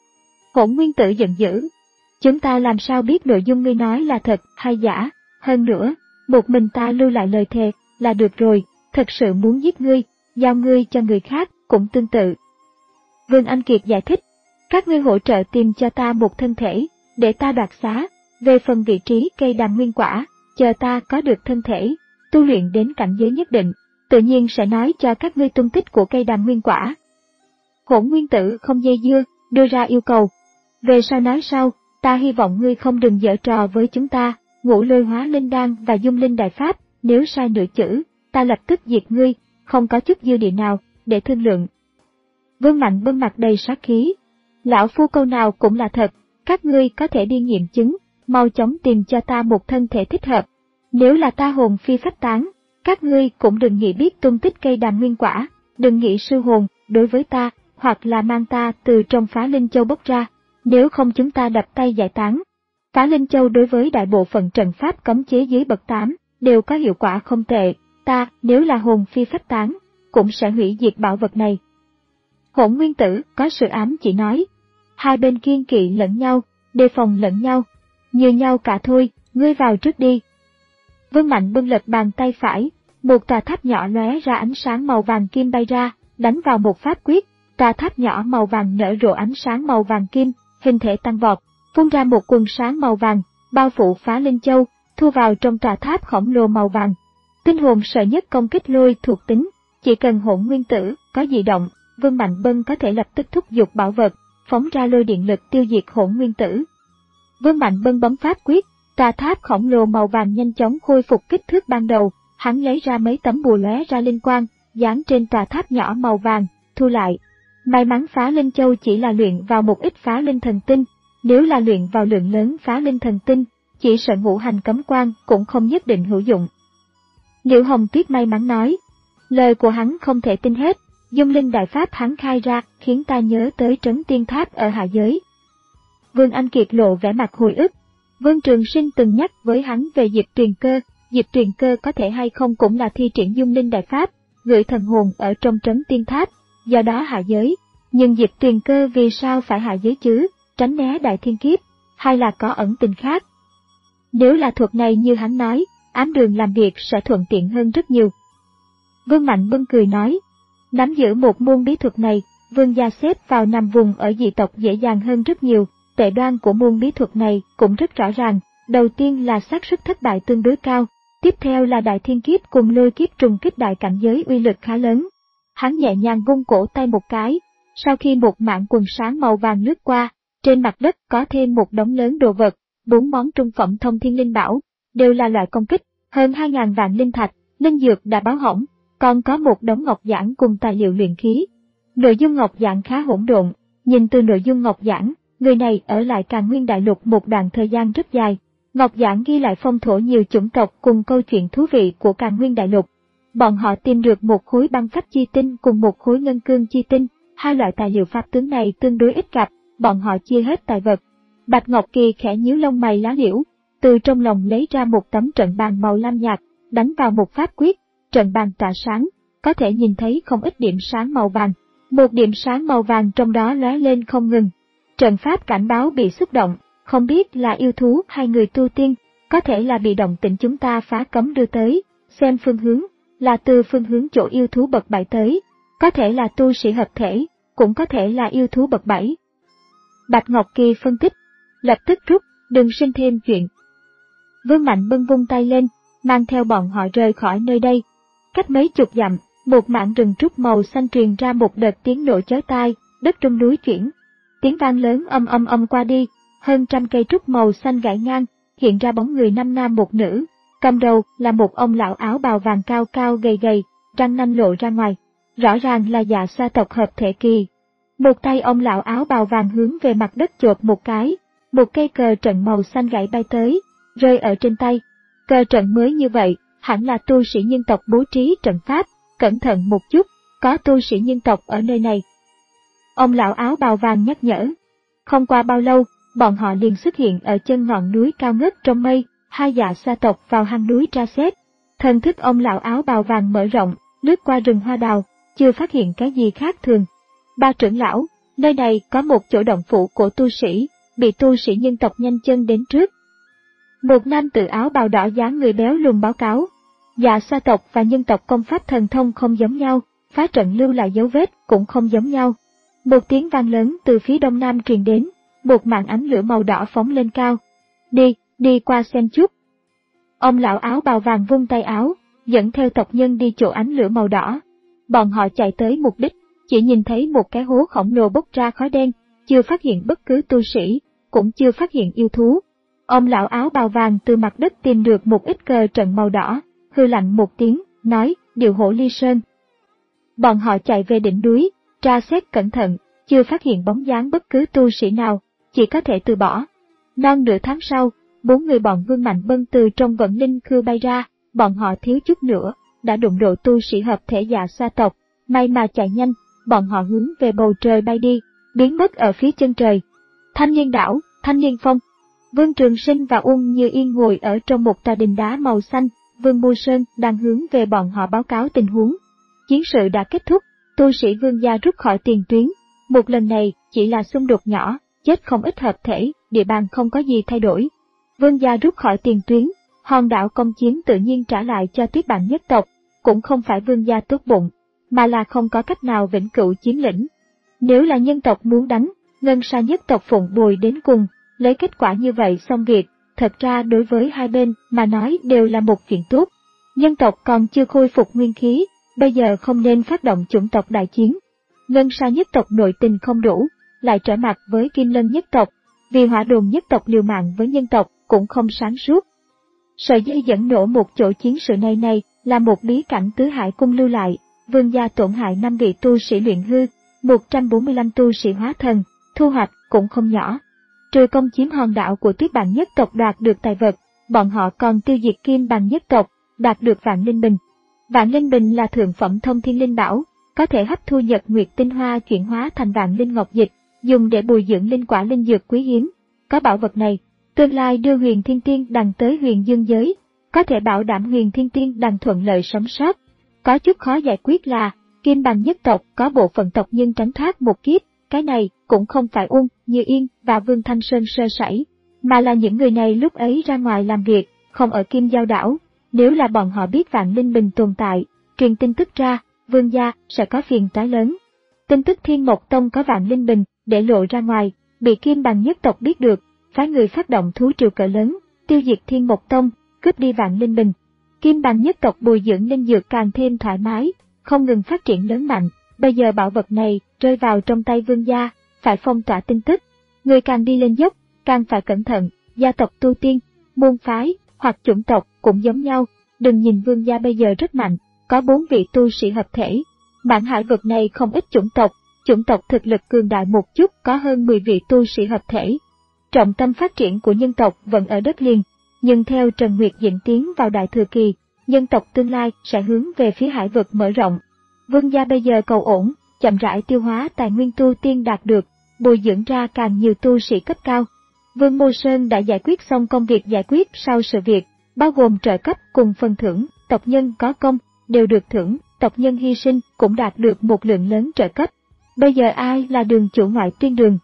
Hỗn Nguyên Tử giận dữ. Chúng ta làm sao biết nội dung ngươi nói là thật hay giả, hơn nữa, một mình ta lưu lại lời thề là được rồi, thật sự muốn giết ngươi, giao ngươi cho người khác cũng tương tự. Vương Anh Kiệt giải thích, các ngươi hỗ trợ tìm cho ta một thân thể, để ta đoạt xá, về phần vị trí cây đàm nguyên quả, chờ ta có được thân thể, tu luyện đến cảnh giới nhất định, tự nhiên sẽ nói cho các ngươi tung tích của cây đàm nguyên quả. Hỗn Nguyên Tử không dây dưa, đưa ra yêu cầu. Về sau nói sau, ta hy vọng ngươi không đừng giở trò với chúng ta, ngũ lôi hóa linh đan và dung linh đại pháp, nếu sai nửa chữ, ta lập tức diệt ngươi, không có chút dư địa nào, để thương lượng. Vương Mạnh Bân mặt đầy sát khí. Lão phu câu nào cũng là thật, các ngươi có thể đi nghiệm chứng, mau chóng tìm cho ta một thân thể thích hợp. Nếu là ta hồn phi phách tán, các ngươi cũng đừng nghĩ biết tung tích cây đàm nguyên quả, đừng nghĩ sư hồn, đối với ta, hoặc là mang ta từ trong Phá Linh Châu bốc ra, nếu không chúng ta đập tay giải tán. Phá Linh Châu đối với đại bộ phận trận pháp cấm chế dưới bậc tám, đều có hiệu quả không tệ, ta, nếu là hồn phi phách tán, cũng sẽ hủy diệt bảo vật này. Hỗn Nguyên Tử có sự ám chỉ nói, hai bên kiên kỵ lẫn nhau, đề phòng lẫn nhau, như nhau cả thôi, ngươi vào trước đi. Vương Mạnh bưng lật bàn tay phải, một tòa tháp nhỏ lóe ra ánh sáng màu vàng kim bay ra, đánh vào một pháp quyết, tòa tháp nhỏ màu vàng nở rộ ánh sáng màu vàng kim, hình thể tăng vọt, phun ra một quần sáng màu vàng, bao phủ Phá Linh Châu, thu vào trong tòa tháp khổng lồ màu vàng. Tinh hồn sợ nhất công kích lôi thuộc tính, chỉ cần Hỗn Nguyên Tử có dị động, Vương Mạnh Bân có thể lập tức thúc giục bảo vật, phóng ra lôi điện lực tiêu diệt Hỗn Nguyên Tử. Vương Mạnh Bân bấm pháp quyết, tòa tháp khổng lồ màu vàng nhanh chóng khôi phục kích thước ban đầu, hắn lấy ra mấy tấm bùa lóe ra linh quang, dán trên tòa tháp nhỏ màu vàng, thu lại. May mắn Phá Linh Châu chỉ là luyện vào một ít Phá Linh Thần Tinh, nếu là luyện vào lượng lớn Phá Linh Thần Tinh, chỉ sợ ngũ hành cấm quan cũng không nhất định hữu dụng. Liễu Hồng Tuyết may mắn nói, lời của hắn không thể tin hết, dung linh đại pháp hắn khai ra khiến ta nhớ tới trấn tiên tháp ở hạ giới. Vương Anh Kiệt lộ vẻ mặt hồi ức, Vương Trường Sinh từng nhắc với hắn về Diệp Tuyền Cơ, Diệp Tuyền Cơ có thể hay không cũng là thi triển dung linh đại pháp, gửi thần hồn ở trong trấn tiên tháp, do đó hạ giới, nhưng Diệp Tuyền Cơ vì sao phải hạ giới chứ, tránh né đại thiên kiếp, hay là có ẩn tình khác? Nếu là thuật này như hắn nói, ám đường làm việc sẽ thuận tiện hơn rất nhiều. Vương Mạnh Bân cười nói, nắm giữ một môn bí thuật này, Vương gia xếp vào nằm vùng ở dị tộc dễ dàng hơn rất nhiều, tệ đoan của môn bí thuật này cũng rất rõ ràng, đầu tiên là xác suất thất bại tương đối cao, tiếp theo là đại thiên kiếp cùng lôi kiếp trùng kích đại cảnh giới uy lực khá lớn. Hắn nhẹ nhàng vung cổ tay một cái, sau khi một mảng quần sáng màu vàng lướt qua, trên mặt đất có thêm một đống lớn đồ vật, bốn món trung phẩm thông thiên linh bảo, đều là loại công kích, hơn hai ngàn vạn linh thạch, linh dược đã báo hỏng, còn có một đống ngọc giản cùng tài liệu luyện khí. Nội dung ngọc giản khá hỗn độn, nhìn từ nội dung ngọc giản, người này ở lại Càn Nguyên Đại Lục một đoạn thời gian rất dài. Ngọc giản ghi lại phong thổ nhiều chủng tộc cùng câu chuyện thú vị của Càn Nguyên Đại Lục. Bọn họ tìm được một khối băng phách chi tinh cùng một khối ngân cương chi tinh, hai loại tài liệu pháp tướng này tương đối ít gặp, bọn họ chia hết tài vật. Bạch Ngọc Kỳ khẽ nhíu lông mày lá liễu, từ trong lòng lấy ra một tấm trận bàn màu lam nhạt, đánh vào một pháp quyết, trận bàn tỏa sáng, có thể nhìn thấy không ít điểm sáng màu vàng, một điểm sáng màu vàng trong đó lóe lên không ngừng. Trận pháp cảnh báo bị xúc động, không biết là yêu thú hay người tu tiên, có thể là bị động tĩnh chúng ta phá cấm đưa tới, xem phương hướng, là từ phương hướng chỗ yêu thú bậc bảy tới, có thể là tu sĩ hợp thể, cũng có thể là yêu thú bậc bảy. Bạch Ngọc Kỳ phân tích, lập tức rút, đừng sinh thêm chuyện. Vương Mạnh Bân vung tay lên, mang theo bọn họ rời khỏi nơi đây. Cách mấy chục dặm, một mảng rừng trúc màu xanh truyền ra một đợt tiếng nổ chói tai, đất trong núi chuyển. Tiếng vang lớn âm âm âm qua đi, hơn trăm cây trúc màu xanh gãy ngang, hiện ra bóng người năm nam một nữ, cầm đầu là một ông lão áo bào vàng cao cao gầy gầy, răng nanh lộ ra ngoài, rõ ràng là Dạ Xoa tộc hợp thể kỳ. Một tay ông lão áo bào vàng hướng về mặt đất chộp một cái, một cây cờ trận màu xanh gãy bay tới, rơi ở trên tay. Cờ trận mới như vậy, hẳn là tu sĩ nhân tộc bố trí trận pháp, cẩn thận một chút, có tu sĩ nhân tộc ở nơi này. Ông lão áo bào vàng nhắc nhở. Không qua bao lâu, bọn họ liền xuất hiện ở chân ngọn núi cao ngất trong mây, hai Dạ Xoa tộc vào hang núi tra xét. Thần thức ông lão áo bào vàng mở rộng, lướt qua rừng hoa đào, chưa phát hiện cái gì khác thường. Ba trưởng lão, nơi này có một chỗ động phủ của tu sĩ, bị tu sĩ nhân tộc nhanh chân đến trước. Một nam tử áo bào đỏ dáng người béo lùn báo cáo. Dạ Xoa tộc và nhân tộc công pháp thần thông không giống nhau, phá trận lưu lại dấu vết cũng không giống nhau. Một tiếng vang lớn từ phía đông nam truyền đến, một màn ánh lửa màu đỏ phóng lên cao. Đi, đi qua xem chút. Ông lão áo bào vàng vung tay áo, dẫn theo tộc nhân đi chỗ ánh lửa màu đỏ. Bọn họ chạy tới mục đích, chỉ nhìn thấy một cái hố khổng lồ bốc ra khói đen, chưa phát hiện bất cứ tu sĩ, cũng chưa phát hiện yêu thú. Ông lão áo bào vàng từ mặt đất tìm được một ít cờ trận màu đỏ, hư lạnh một tiếng, nói, điều hổ ly sơn. Bọn họ chạy về đỉnh núi, tra xét cẩn thận, chưa phát hiện bóng dáng bất cứ tu sĩ nào, chỉ có thể từ bỏ. Non nửa tháng sau, bốn người bọn Vương Mạnh Bân từ trong vận linh khư bay ra, bọn họ thiếu chút nữa, đã đụng độ tu sĩ hợp thể Dạ Xoa tộc, may mà chạy nhanh, bọn họ hướng về bầu trời bay đi, biến mất ở phía chân trời. Thanh Niên đảo, Thanh Niên phong. Vương Trường Sinh và Uông Như Yên ngồi ở trong một tòa đình đá màu xanh, Vương Mô Sơn đang hướng về bọn họ báo cáo tình huống. Chiến sự đã kết thúc, tu sĩ Vương gia rút khỏi tiền tuyến. Một lần này chỉ là xung đột nhỏ, chết không ít hợp thể, địa bàn không có gì thay đổi. Vương gia rút khỏi tiền tuyến, hòn đảo công chiếm tự nhiên trả lại cho Tuyết Bản nhất tộc, cũng không phải Vương gia tốt bụng, mà là không có cách nào vĩnh cửu chiếm lĩnh. Nếu là nhân tộc muốn đánh, Ngân Sa nhất tộc phụng bồi đến cùng, lấy kết quả như vậy xong việc, thật ra đối với hai bên mà nói đều là một chuyện tốt. Nhân tộc còn chưa khôi phục nguyên khí, bây giờ không nên phát động chủng tộc đại chiến. Ngân Sa nhất tộc nội tình không đủ, lại trở mặt với Kim Lân nhất tộc, vì Hỏa Đồn nhất tộc liều mạng với nhân tộc cũng không sáng suốt. Sợi dây dẫn nổ một chỗ chiến sự này này là một bí cảnh tứ hải cung lưu lại, Vương gia tổn hại năm vị tu sĩ luyện hư, một trăm bốn mươi lăm tu sĩ hóa thần, thu hoạch cũng không nhỏ. Trừ công chiếm hòn đảo của Tuyết Bản nhất tộc đoạt được tài vật, bọn họ còn tiêu diệt Kim Bằng nhất tộc, đạt được Vạn Linh Bình. Vạn Linh Bình là thượng phẩm thông thiên linh bảo, có thể hấp thu nhật nguyệt tinh hoa chuyển hóa thành vạn linh ngọc dịch, dùng để bồi dưỡng linh quả linh dược quý hiếm. Có bảo vật này, tương lai đưa Huyền Thiên Tiên Đằng tới Huyền Dương giới, có thể bảo đảm Huyền Thiên Tiên Đằng thuận lợi sống sót. Có chút khó giải quyết là, Kim Bằng nhất tộc có bộ phận tộc nhân tránh thoát một kiếp, cái này cũng không phải Uông, Như Yên và Vương Thanh Sơn sơ sẩy, mà là những người này lúc ấy ra ngoài làm việc, không ở Kim Giao đảo. Nếu là bọn họ biết Vạn Linh Bình tồn tại, truyền tin tức ra, Vương gia sẽ có phiền toái lớn. Tin tức Thiên Mộc Tông có Vạn Linh Bình để lộ ra ngoài, bị Kim Bằng nhất tộc biết được, phái người phát động thú triều cỡ lớn, tiêu diệt Thiên Mộc Tông, cướp đi Vạn Linh Bình. Kim Bằng nhất tộc bồi dưỡng linh dược càng thêm thoải mái, không ngừng phát triển lớn mạnh. Bây giờ bảo vật này rơi vào trong tay Vương gia, phải phong tỏa tin tức. Người càng đi lên dốc, càng phải cẩn thận. Gia tộc tu tiên, môn phái hoặc chủng tộc cũng giống nhau. Đừng nhìn Vương gia bây giờ rất mạnh, có bốn vị tu sĩ hợp thể. Mãn hải vực này không ít chủng tộc, chủng tộc thực lực cường đại một chút có hơn mười vị tu sĩ hợp thể. Trọng tâm phát triển của nhân tộc vẫn ở đất liền, nhưng theo Trần Nguyệt diễn tiến vào đại thừa kỳ, nhân tộc tương lai sẽ hướng về phía hải vực mở rộng. Vương gia bây giờ cầu ổn, chậm rãi tiêu hóa tài nguyên tu tiên đạt được, bồi dưỡng ra càng nhiều tu sĩ cấp cao. Vương Mô Sơn đã giải quyết xong công việc giải quyết sau sự việc, bao gồm trợ cấp cùng phần thưởng, tộc nhân có công, đều được thưởng, tộc nhân hy sinh cũng đạt được một lượng lớn trợ cấp. Bây giờ ai là đường chủ Ngoại Tuyên Đường?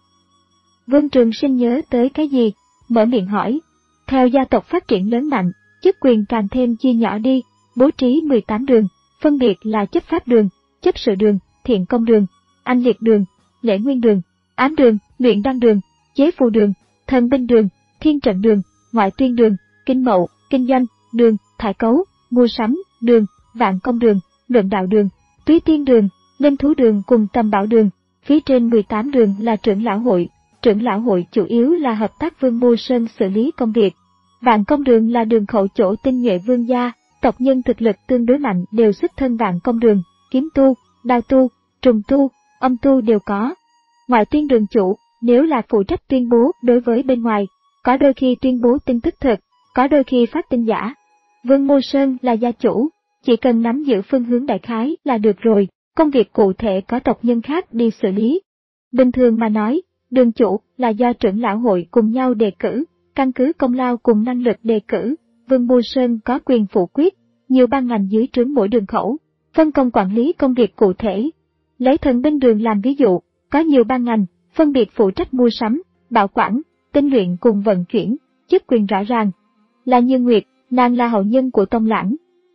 Vương Trường Sinh nhớ tới cái gì? Mở miệng hỏi. Theo gia tộc phát triển lớn mạnh, chức quyền càng thêm chia nhỏ đi, bố trí mười tám đường, phân biệt là chấp pháp đường, chấp sự đường, thiện công đường, anh liệt đường, lễ nguyên đường, ám đường, luyện đan đường, chế phù đường, thần binh đường, thiên trận đường, ngoại tuyên đường, kinh mậu, kinh doanh, đường, thải cấu, mua sắm, đường, vạn công đường, luận đạo đường, túy tiên đường, linh thú đường cùng tầm bảo đường. Phía trên mười tám đường là trưởng lão hội, trưởng lão hội chủ yếu là hợp tác Vương Mô Sơn xử lý công việc. Vạn công đường là đường khẩu chỗ tinh nhuệ vương gia, tộc nhân thực lực tương đối mạnh đều xuất thân vạn công đường, kiếm tu, đao tu, trùng tu, âm tu đều có. Ngoại tuyên đường chủ, nếu là phụ trách tuyên bố đối với bên ngoài, có đôi khi tuyên bố tin tức thật, có đôi khi phát tin giả. Vương Mô Sơn là gia chủ, chỉ cần nắm giữ phương hướng đại khái là được rồi, công việc cụ thể có tộc nhân khác đi xử lý. Bình thường mà nói, đường chủ là do trưởng lão hội cùng nhau đề cử, căn cứ công lao cùng năng lực đề cử, Vương Mô Sơn có quyền phủ quyết, nhiều ban ngành dưới trướng mỗi đường khẩu, phân công quản lý công việc cụ thể. Lấy thần binh đường làm ví dụ, có nhiều ban ngành, phân biệt phụ trách mua sắm, bảo quản, tinh luyện cùng vận chuyển, chức quyền rõ ràng. Là Như Nguyệt, nàng là hậu nhân của Tông Lãng.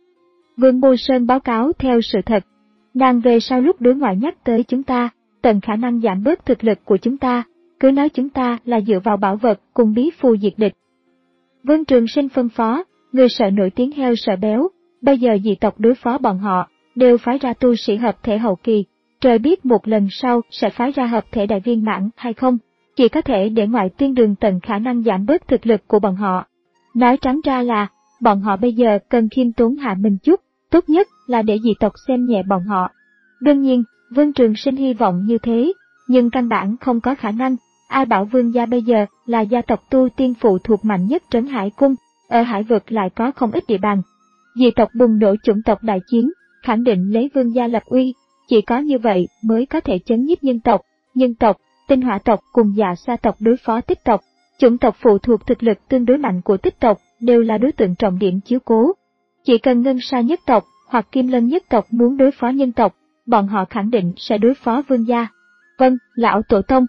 Vương Mô Sơn báo cáo theo sự thật. Nàng về sau lúc đối ngoại nhắc tới chúng ta, tận khả năng giảm bớt thực lực của chúng ta, cứ nói chúng ta là dựa vào bảo vật cùng bí phù diệt địch. Vương Trường Sinh phân phó, người sợ nổi tiếng heo sợ béo, bây giờ dị tộc đối phó bọn họ, đều phái ra tu sĩ hợp thể hậu kỳ, trời biết một lần sau sẽ phái ra hợp thể đại viên mãn hay không, chỉ có thể để Ngoại Tuyên Đường tận khả năng giảm bớt thực lực của bọn họ. Nói trắng ra là, bọn họ bây giờ cần khiêm tốn hạ mình chút, tốt nhất là để dị tộc xem nhẹ bọn họ. Đương nhiên, Vương Trường Sinh hy vọng như thế, nhưng căn bản không có khả năng. Ai bảo Vương gia bây giờ là gia tộc tu tiên phụ thuộc mạnh nhất Trấn Hải Cung, ở hải vực lại có không ít địa bàn. Dị tộc bùng nổ chủng tộc đại chiến, khẳng định lấy Vương gia lập uy, chỉ có như vậy mới có thể chấn nhiếp nhân tộc, nhân tộc, tinh hỏa tộc cùng Dạ Sa tộc đối phó Tích tộc. Chủng tộc phụ thuộc thực lực tương đối mạnh của Tích tộc đều là đối tượng trọng điểm chiếu cố. Chỉ cần Ngân Sa nhất tộc hoặc Kim Lân nhất tộc muốn đối phó nhân tộc, bọn họ khẳng định sẽ đối phó Vương gia. Vâng, lão tổ tông.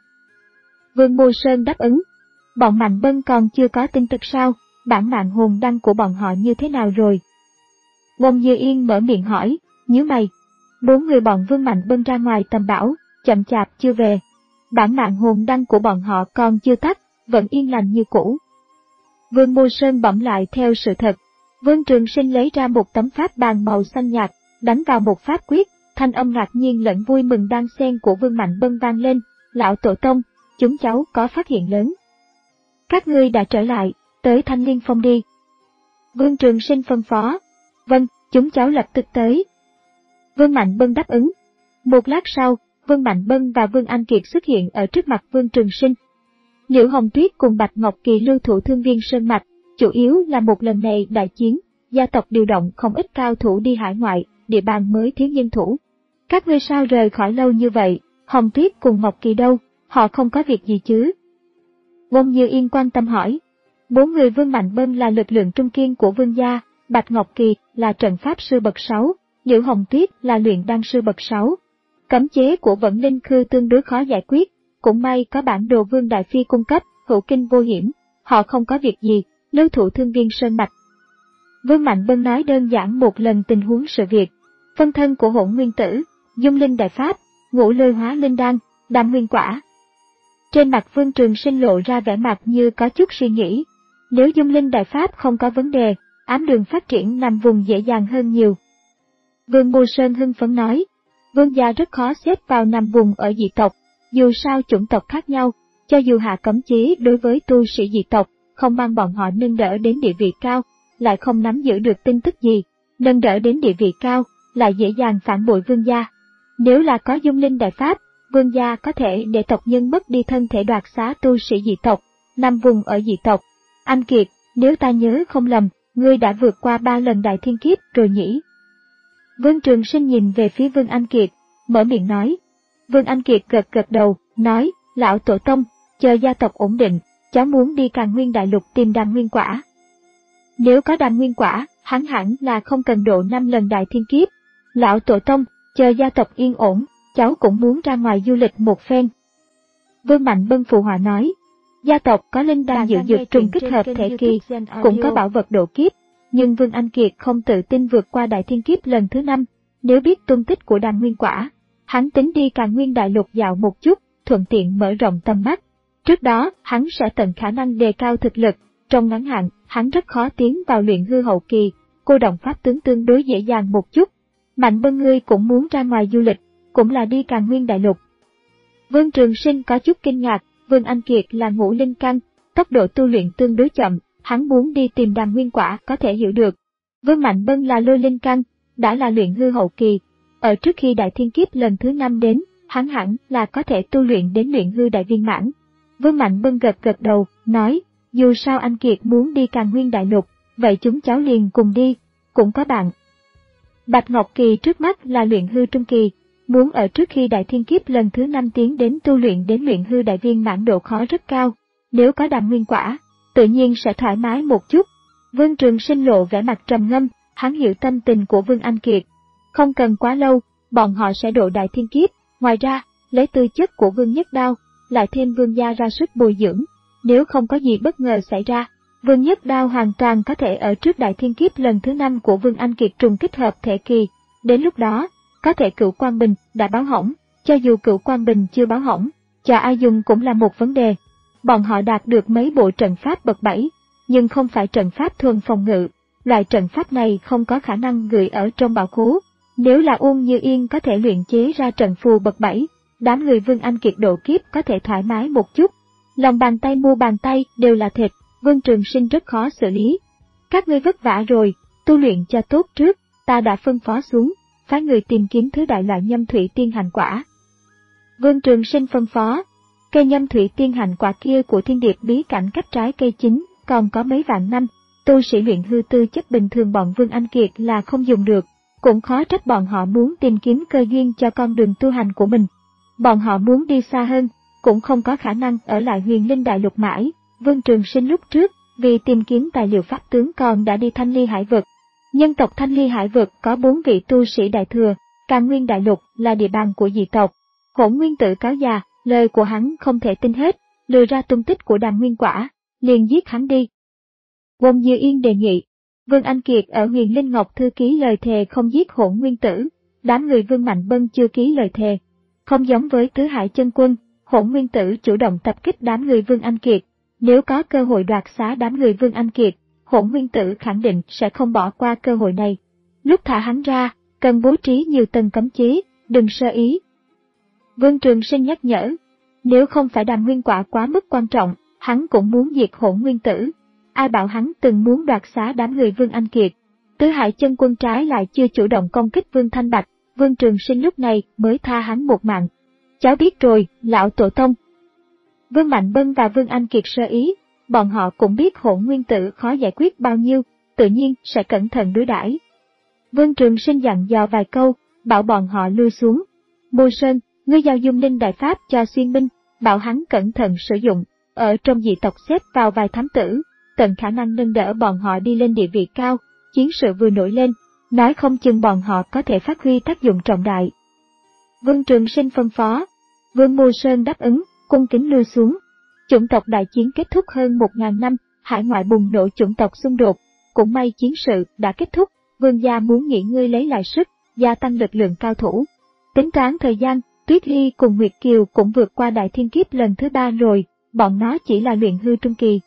Vương Mô Sơn đáp ứng. Bọn Mạnh Bân còn chưa có tin tức sao, bản mạng hồn đăng của bọn họ như thế nào rồi? Wong Như Yên mở miệng hỏi, nhíu mày. Bốn người bọn Vương Mạnh Bân ra ngoài tầm bảo, chậm chạp chưa về. Bản mạng hồn đăng của bọn họ còn chưa tắt, vẫn yên lành như cũ. Vương Mô Sơn bẩm lại theo sự thật. Vương Trường Sinh lấy ra một tấm pháp bàn màu xanh nhạt, đánh vào một pháp quyết, thanh âm ngạc nhiên lẫn vui mừng đan xen của Vương Mạnh Bân vang lên, lão tổ tông, chúng cháu có phát hiện lớn. Các ngươi đã trở lại, tới Thanh Liên Phong đi. Vương Trường Sinh phân phó. Vâng, chúng cháu lập tức tới. Vương Mạnh Bân đáp ứng. Một lát sau, Vương Mạnh Bân và Vương Anh Kiệt xuất hiện ở trước mặt Vương Trường Sinh. Liễu Hồng Tuyết cùng Bạch Ngọc Kỳ lưu thủ Thương Viên Sơn Mạch, chủ yếu là một lần này đại chiến, gia tộc điều động không ít cao thủ đi hải ngoại, địa bàn mới thiếu nhân thủ. Các ngươi sao rời khỏi lâu như vậy, Hồng Tuyết cùng Ngọc Kỳ đâu, họ không có việc gì chứ? Wong Như Yên quan tâm hỏi. Bốn người Vương Mạnh Bân là lực lượng trung kiên của Vương gia, Bạch Ngọc Kỳ là trận pháp sư bậc sáu, Liễu Hồng Tuyết là luyện đan sư bậc sáu. Cấm chế của Vẫn Linh Khư tương đối khó giải quyết, cũng may có bản đồ Vương Đại Phi cung cấp, hữu kinh vô hiểm, họ không có việc gì, lưu thủ Thương Viên Sơn Mạch. Vương Mạnh Bân nói đơn giản một lần tình huống sự việc. Phân thân của Hỗn Nguyên Tử, Dung Linh Đại Pháp, Ngũ Lôi Hóa Linh Đan, Đam Nguyên Quả. Trên mặt Vương Trường Sinh lộ ra vẻ mặt như có chút suy nghĩ. Nếu Dung Linh Đại Pháp không có vấn đề, ám đường phát triển nằm vùng dễ dàng hơn nhiều. Vương Mô Sơn hưng phấn nói, Vương gia rất khó xếp vào nằm vùng ở dị tộc, dù sao chủng tộc khác nhau, cho dù hạ cấm chế đối với tu sĩ dị tộc, không mang bọn họ nâng đỡ đến địa vị cao, lại không nắm giữ được tin tức gì, nâng đỡ đến địa vị cao, lại dễ dàng phản bội Vương gia. Nếu là có Dung Linh Đại Pháp, Vương gia có thể để tộc nhân mất đi thân thể đoạt xá tu sĩ dị tộc, nằm vùng ở dị tộc. Anh Kiệt, nếu ta nhớ không lầm, ngươi đã vượt qua ba lần đại thiên kiếp rồi nhỉ? Vương Trường Sinh nhìn về phía Vương Anh Kiệt, mở miệng nói. Vương Anh Kiệt gật gật đầu, nói, lão tổ tông, chờ gia tộc ổn định, cháu muốn đi Càn Nguyên Đại Lục tìm Đàm Nguyên Quả. Nếu có Đàm Nguyên Quả, hắn hẳn là không cần độ năm lần đại thiên kiếp. Lão tổ tông, chờ gia tộc yên ổn, cháu cũng muốn ra ngoài du lịch một phen. Vương Mạnh Bân phụ họa nói, gia tộc có linh đan dự dược trùng kích hợp thể kỳ, cũng có bảo vật độ kiếp, nhưng Vương Anh Kiệt không tự tin vượt qua đại thiên kiếp lần thứ năm. Nếu biết tung tích của Đàm Nguyên Quả, hắn tính đi Càn Nguyên Đại Lục dạo một chút, thuận tiện mở rộng tầm mắt. Trước đó, hắn sẽ tận khả năng đề cao thực lực, trong ngắn hạn, hắn rất khó tiến vào luyện hư hậu kỳ, cô động pháp tướng tương đối dễ dàng một chút. Mạnh Bân ngươi cũng muốn ra ngoài du lịch, cũng là đi Càn Nguyên Đại Lục. Vương Trường Sinh có chút kinh ngạc, Vương Anh Kiệt là ngũ linh căn, tốc độ tu luyện tương đối chậm, hắn muốn đi tìm Đàm Nguyên Quả có thể hiểu được. Vương Mạnh Bân là lôi linh căn, đã là luyện hư hậu kỳ, ở trước khi đại thiên kiếp lần thứ năm đến, hắn hẳn là có thể tu luyện đến luyện hư đại viên mãn. Vương Mạnh Bân gật gật đầu, nói, dù sao anh Kiệt muốn đi Càn Nguyên Đại Lục, vậy chúng cháu liền cùng đi, cũng có bạn. Bạch Ngọc Kỳ trước mắt là luyện hư trung kỳ, muốn ở trước khi đại thiên kiếp lần thứ năm tiến đến tu luyện đến luyện hư đại viên mãn độ khó rất cao, nếu có Đàm Nguyên Quả, tự nhiên sẽ thoải mái một chút. Vương Trường Sinh lộ vẻ mặt trầm ngâm, hắn hiểu tâm tình của Vương Anh Kiệt. Không cần quá lâu, bọn họ sẽ độ đại thiên kiếp, ngoài ra, lấy tư chất của Vương Nhất Đao, lại thêm Vương gia ra sức bồi dưỡng, nếu không có gì bất ngờ xảy ra, Vương Nhất Đao hoàn toàn có thể ở trước đại thiên kiếp lần thứ năm của Vương Anh Kiệt trùng kích hợp thể kỳ, đến lúc đó, có thể Cửu Quang Bình đã báo hỏng, cho dù Cửu Quang Bình chưa báo hỏng, cho ai dùng cũng là một vấn đề. Bọn họ đạt được mấy bộ trận pháp bậc bảy, nhưng không phải trận pháp thuần phòng ngự, loại trận pháp này không có khả năng gửi ở trong bảo khố. Nếu là Uông Như Yên có thể luyện chế ra trận phù bậc bảy, đám người Vương Anh Kiệt độ kiếp có thể thoải mái một chút. Lòng bàn tay mu bàn tay đều là thịt, Vương Trường Sinh rất khó xử lý. Các ngươi vất vả rồi, tu luyện cho tốt trước, ta đã phân phó xuống, phái người tìm kiếm thứ đại loại nhâm thủy tiên hành quả. Vương Trường Sinh phân phó, cây nhâm thủy tiên hành quả kia của thiên điệp bí cảnh cách trái cây chính, còn có mấy vạn năm, tu sĩ luyện hư tư chất bình thường bọn Vương Anh Kiệt là không dùng được, cũng khó trách bọn họ muốn tìm kiếm cơ duyên cho con đường tu hành của mình. Bọn họ muốn đi xa hơn, cũng không có khả năng ở lại Huyền Linh Đại Lục mãi. Vương Trường Sinh lúc trước, vì tìm kiếm tài liệu pháp tướng còn đã đi Thanh Ly Hải Vực. Nhân tộc Thanh Ly Hải vực có bốn vị tu sĩ đại thừa, Càn Nguyên đại lục là địa bàn của dị tộc. Hỗn Nguyên Tử cáo già, lời của hắn không thể tin hết, lừa ra tung tích của Đàm Nguyên Quả, liền giết hắn đi. Wong Dư Yên đề nghị, Vương Anh Kiệt ở Huyền Linh Ngọc Thư ký lời thề không giết Hỗn Nguyên Tử, đám người Vương Mạnh Bân chưa ký lời thề. Không giống với Tứ Hải Chân Quân, Hỗn Nguyên Tử chủ động tập kích đám người Vương Anh Kiệt, nếu có cơ hội đoạt xá đám người Vương Anh Kiệt, Hỗn Nguyên Tử khẳng định sẽ không bỏ qua cơ hội này. Lúc thả hắn ra, cần bố trí nhiều tầng cấm chế, đừng sơ ý. Vương Trường Sinh nhắc nhở, nếu không phải Đàm Nguyên Quả quá mức quan trọng, hắn cũng muốn diệt Hỗn Nguyên Tử. Ai bảo hắn từng muốn đoạt xá đám người Vương Anh Kiệt. Tứ Hải Chân Quân trái lại chưa chủ động công kích Vương Thanh Bạch, Vương Trường Sinh lúc này mới tha hắn một mạng. Cháu biết rồi, lão tổ tông. Vương Mạnh Bân và Vương Anh Kiệt sơ ý, bọn họ cũng biết Hỗn Nguyên Tử khó giải quyết bao nhiêu, tự nhiên sẽ cẩn thận đối đãi. Vương Trường Sinh dặn dò vài câu, bảo bọn họ lui xuống. Mô Sơn, ngươi giao Dung Ninh đại pháp cho Xuyên Minh, bảo hắn cẩn thận sử dụng, ở trong dị tộc xếp vào vài thám tử, tận khả năng nâng đỡ bọn họ đi lên địa vị cao, chiến sự vừa nổi lên, nói không chừng bọn họ có thể phát huy tác dụng trọng đại. Vương Trường Sinh phân phó, Vương Mô Sơn đáp ứng, cung kính lui xuống. Chủng tộc đại chiến kết thúc hơn một ngàn năm, hải ngoại bùng nổ chủng tộc xung đột, cũng may chiến sự đã kết thúc, Vương gia muốn nghỉ ngơi lấy lại sức, gia tăng lực lượng cao thủ. Tính toán thời gian, Tuyết Ly cùng Nguyệt Kiều cũng vượt qua đại thiên kiếp lần thứ ba rồi, bọn nó chỉ là luyện hư trung kỳ.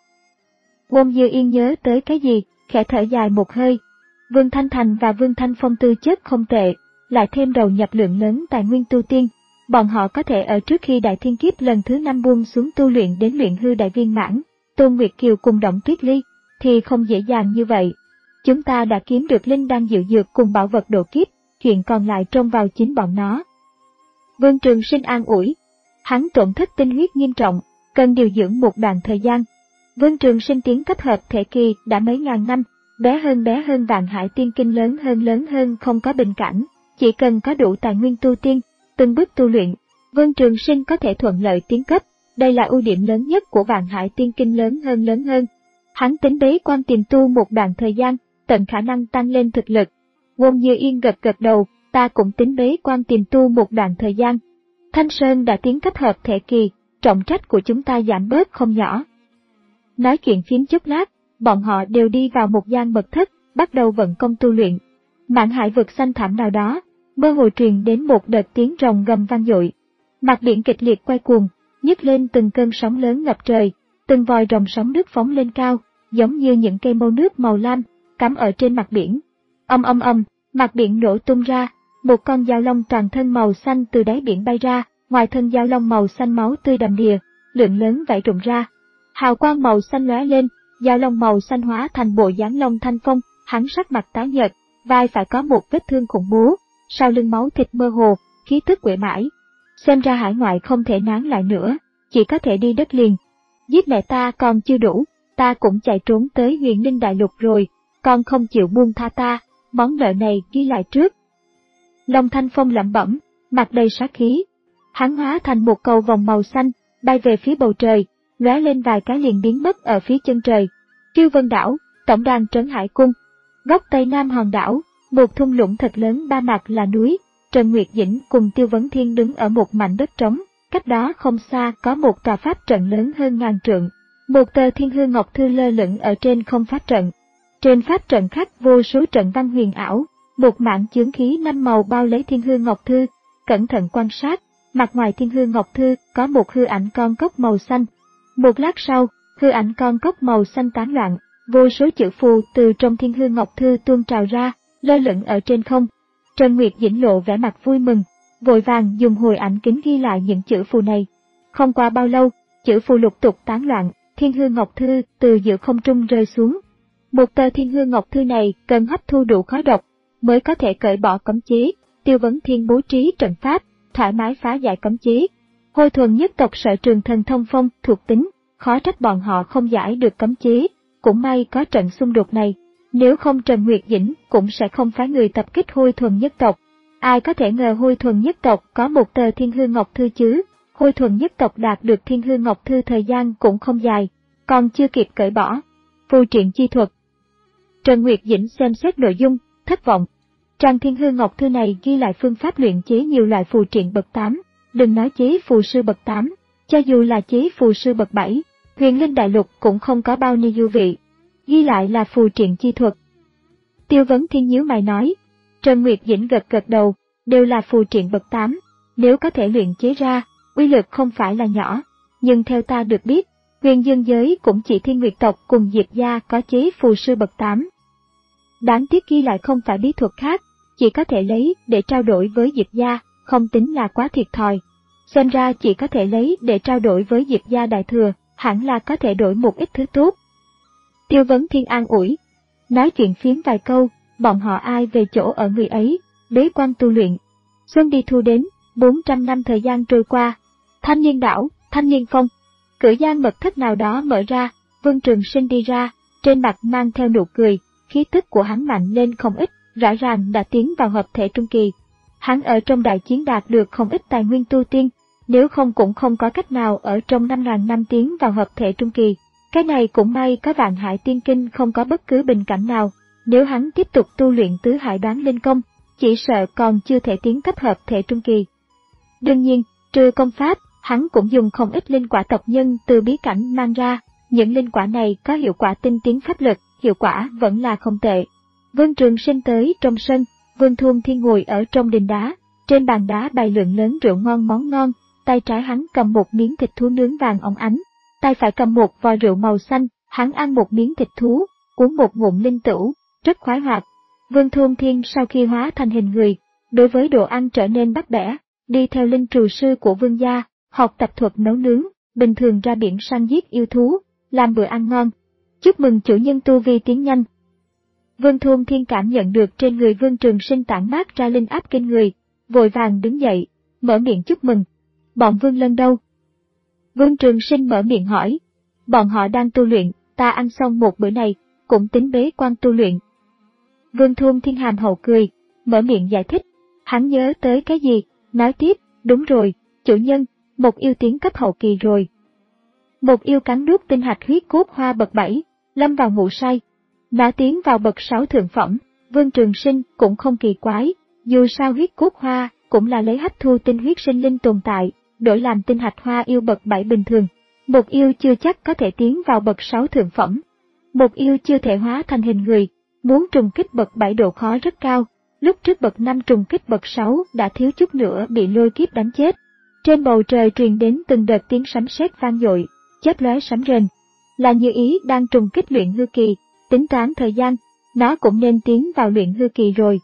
Wong Dư Yên nhớ tới cái gì, khẽ thở dài một hơi. Vương Thanh Thành và Vương Thanh Phong tư chất không tệ, lại thêm đầu nhập lượng lớn tài nguyên tu tiên, bọn họ có thể ở trước khi đại thiên kiếp lần thứ năm buông xuống tu luyện đến luyện hư đại viên mãn. Tôn Nguyệt Kiều cùng Động Tuyết Ly thì không dễ dàng như vậy. Chúng ta đã kiếm được linh đan diệu dược cùng bảo vật độ kiếp, chuyện còn lại trông vào chính bọn nó. Vương Trường Sinh an ủi, hắn tổn thất tinh huyết nghiêm trọng, cần điều dưỡng một đoạn thời gian. Vương Trường Sinh tiến cấp hợp thể kỳ đã mấy ngàn năm, bé hơn bé hơn Vạn Hải Tiên Kinh lớn hơn lớn hơn không có bình cảnh, chỉ cần có đủ tài nguyên tu tiên, từng bước tu luyện, Vương Trường Sinh có thể thuận lợi tiến cấp, đây là ưu điểm lớn nhất của Vạn Hải Tiên Kinh lớn hơn lớn hơn. Hắn tính bế quan tiềm tu một đoạn thời gian, tận khả năng tăng lên thực lực. Wong Dư Yên gật gật đầu, ta cũng tính bế quan tiềm tu một đoạn thời gian. Thanh Sơn đã tiến cấp hợp thể kỳ, trọng trách của chúng ta giảm bớt không nhỏ. Nói chuyện phiếm chút lát, bọn họ đều đi vào một gian mật thất, bắt đầu vận công tu luyện. Mạn hải vực xanh thẳm nào đó, mơ hồ truyền đến một đợt tiếng rồng gầm vang dội. Mặt biển kịch liệt quay cuồng, nhấc lên từng cơn sóng lớn ngập trời, từng vòi rồng sóng nước phóng lên cao, giống như những cây mâu nước màu lam cắm ở trên mặt biển. Ầm ầm ầm, mặt biển nổ tung ra, một con dao long toàn thân màu xanh từ đáy biển bay ra, ngoài thân dao long màu xanh máu tươi đầm đìa, lượng lớn vảy rụng ra. Hào quang màu xanh lóe lên, dao long màu xanh hóa thành bộ dáng Long Thanh Phong, hắn sắc mặt tái nhợt, vai phải có một vết thương khủng bố, sau lưng máu thịt mơ hồ, khí tức uể mãi. Xem ra hải ngoại không thể nán lại nữa, chỉ có thể đi đất liền. Giết mẹ ta còn chưa đủ, ta cũng chạy trốn tới Huyền Linh Đại Lục rồi, còn không chịu buông tha ta, món nợ này ghi lại trước. Long Thanh Phong lẩm bẩm, mặt đầy sát khí. Hắn hóa thành một cầu vòng màu xanh, bay về phía bầu trời, lóe lên vài cái liền biến mất ở phía chân trời. Phiêu Vân Đảo, tổng đàn Trấn Hải Cung. Góc tây nam hòn đảo, một thung lũng thật lớn ba mặt là núi. Trần Nguyệt Dĩnh cùng Tiêu Vấn Thiên đứng ở một mảnh đất trống, cách đó không xa có một tòa pháp trận lớn hơn ngàn trượng. Một tờ Thiên Hư Ngọc Thư lơ lửng ở trên không pháp trận. Trên pháp trận khắc vô số trận văn huyền ảo, một mảng chướng khí năm màu bao lấy Thiên Hư Ngọc Thư. Cẩn thận quan sát, mặt ngoài Thiên Hư Ngọc Thư có một hư ảnh con cốc màu xanh. Một lát sau, hư ảnh con cốc màu xanh tán loạn, vô số chữ phù từ trong Thiên Hư Ngọc Thư tuôn trào ra, lơ lửng ở trên không. Trần Nguyệt Dĩnh lộ vẻ mặt vui mừng, vội vàng dùng hồi ảnh kính ghi lại những chữ phù này. Không qua bao lâu, chữ phù lục tục tán loạn, Thiên Hư Ngọc Thư từ giữa không trung rơi xuống. Một tờ Thiên Hư Ngọc Thư này cần hấp thu đủ khói độc mới có thể cởi bỏ cấm chế. Tiêu Vấn Thiên bố trí trận pháp, thoải mái phá giải cấm chế. Hôi Thuần nhất tộc sở trường thần thông phong thuộc tính, khó trách bọn họ không giải được cấm chế. Cũng may có trận xung đột này, nếu không Trần Nguyệt Dĩnh cũng sẽ không phái người tập kích Hôi Thuần nhất tộc. Ai có thể ngờ Hôi Thuần nhất tộc có một tờ Thiên Hư Ngọc Thư chứ? Hôi Thuần nhất tộc đạt được Thiên Hư Ngọc Thư thời gian cũng không dài, còn chưa kịp cởi bỏ. Phù triện chi thuật. Trần Nguyệt Dĩnh xem xét nội dung, thất vọng. Trang Thiên Hư Ngọc Thư này ghi lại phương pháp luyện chế nhiều loại phù triện bậc tám, đừng nói chế phù sư bậc tám, cho dù là chế phù sư bậc bảy, Huyền Linh Đại Lục cũng không có bao nhiêu dư vị. Ghi lại là phù triện chi thuật. Tiêu Vấn Thiên nhíu mày nói. Trần Nguyệt Dĩnh gật gật đầu, đều là phù triện bậc tám, nếu có thể luyện chế ra, uy lực không phải là nhỏ, nhưng theo ta được biết, Huyền Dương giới cũng chỉ Thiên Nguyệt tộc cùng Diệp gia có chế phù sư bậc tám. Đáng tiếc ghi lại không phải bí thuật khác, chỉ có thể lấy để trao đổi với Diệp gia, không tính là quá thiệt thòi. Xem ra chỉ có thể lấy để trao đổi với Diệp gia đại thừa, hẳn là có thể đổi một ít thứ tốt. Tiêu Vấn Thiên an ủi. Nói chuyện phiếm vài câu, bọn họ ai về chỗ ở người ấy, bế quan tu luyện. Xuân đi thu đến, bốn trăm năm thời gian trôi qua. Thanh Niên đảo, Thanh Niên phong. Cửa gian mật thất nào đó mở ra, Vương Trường Sinh đi ra, trên mặt mang theo nụ cười, khí tức của hắn mạnh lên không ít, rõ ràng đã tiến vào hợp thể trung kỳ. Hắn ở trong đại chiến đạt được không ít tài nguyên tu tiên, nếu không cũng không có cách nào ở trong năm ngàn năm tiến vào hợp thể trung kỳ. Cái này cũng may có Vạn Hải Tiên Kinh không có bất cứ bình cảnh nào, nếu hắn tiếp tục tu luyện tứ hải đoán linh công, chỉ sợ còn chưa thể tiến cấp hợp thể trung kỳ. Đương nhiên, trừ công pháp, hắn cũng dùng không ít linh quả tộc nhân từ bí cảnh mang ra, những linh quả này có hiệu quả tinh tiến pháp lực, hiệu quả vẫn là không tệ. Vương Trường Sinh tới trong sân, Vương Thôn Thiên ngồi ở trong đình đá, trên bàn đá bày lượng lớn rượu ngon món ngon, tay trái hắn cầm một miếng thịt thú nướng vàng óng ánh, tay phải cầm một vò rượu màu xanh, hắn ăn một miếng thịt thú, uống một ngụm linh tửu, rất khoái hoạt. Vương Thôn Thiên sau khi hóa thành hình người, đối với đồ ăn trở nên bắt bẻ, đi theo linh trù sư của vương gia, học tập thuật nấu nướng, bình thường ra biển săn giết yêu thú, làm bữa ăn ngon. Chúc mừng chủ nhân tu vi tiến nhanh. Vương Thôn Thiên cảm nhận được trên người Vương Trường Sinh tản mát ra linh áp kinh người, vội vàng đứng dậy, mở miệng chúc mừng. Bọn Vương Lân đâu? Vương Trường Sinh mở miệng hỏi. Bọn họ đang tu luyện, ta ăn xong một bữa này, cũng tính bế quan tu luyện. Vương Thôn Thiên hàm hậu cười, mở miệng giải thích. Hắn nhớ tới cái gì, nói tiếp, đúng rồi, chủ nhân, một yêu tiến cấp hậu kỳ rồi. Một yêu cắn nuốt tinh hạch huyết cốt hoa bậc bảy, lâm vào ngủ say. Nó tiến vào bậc sáu thượng phẩm, Vương Trường Sinh cũng không kỳ quái, dù sao huyết cốt hoa cũng là lấy hấp thu tinh huyết sinh linh tồn tại, đổi làm tinh hạch hoa yêu bậc bảy bình thường. Một yêu chưa chắc có thể tiến vào bậc sáu thượng phẩm. Một yêu chưa thể hóa thành hình người, muốn trùng kích bậc bảy độ khó rất cao, lúc trước bậc năm trùng kích bậc sáu đã thiếu chút nữa bị lôi kiếp đánh chết. Trên bầu trời truyền đến từng đợt tiếng sấm sét vang dội, chớp lóe sấm rền. Là Như Ý đang trùng kích luyện hư kỳ, tính toán thời gian, nó cũng nên tiến vào luyện hư kỳ rồi.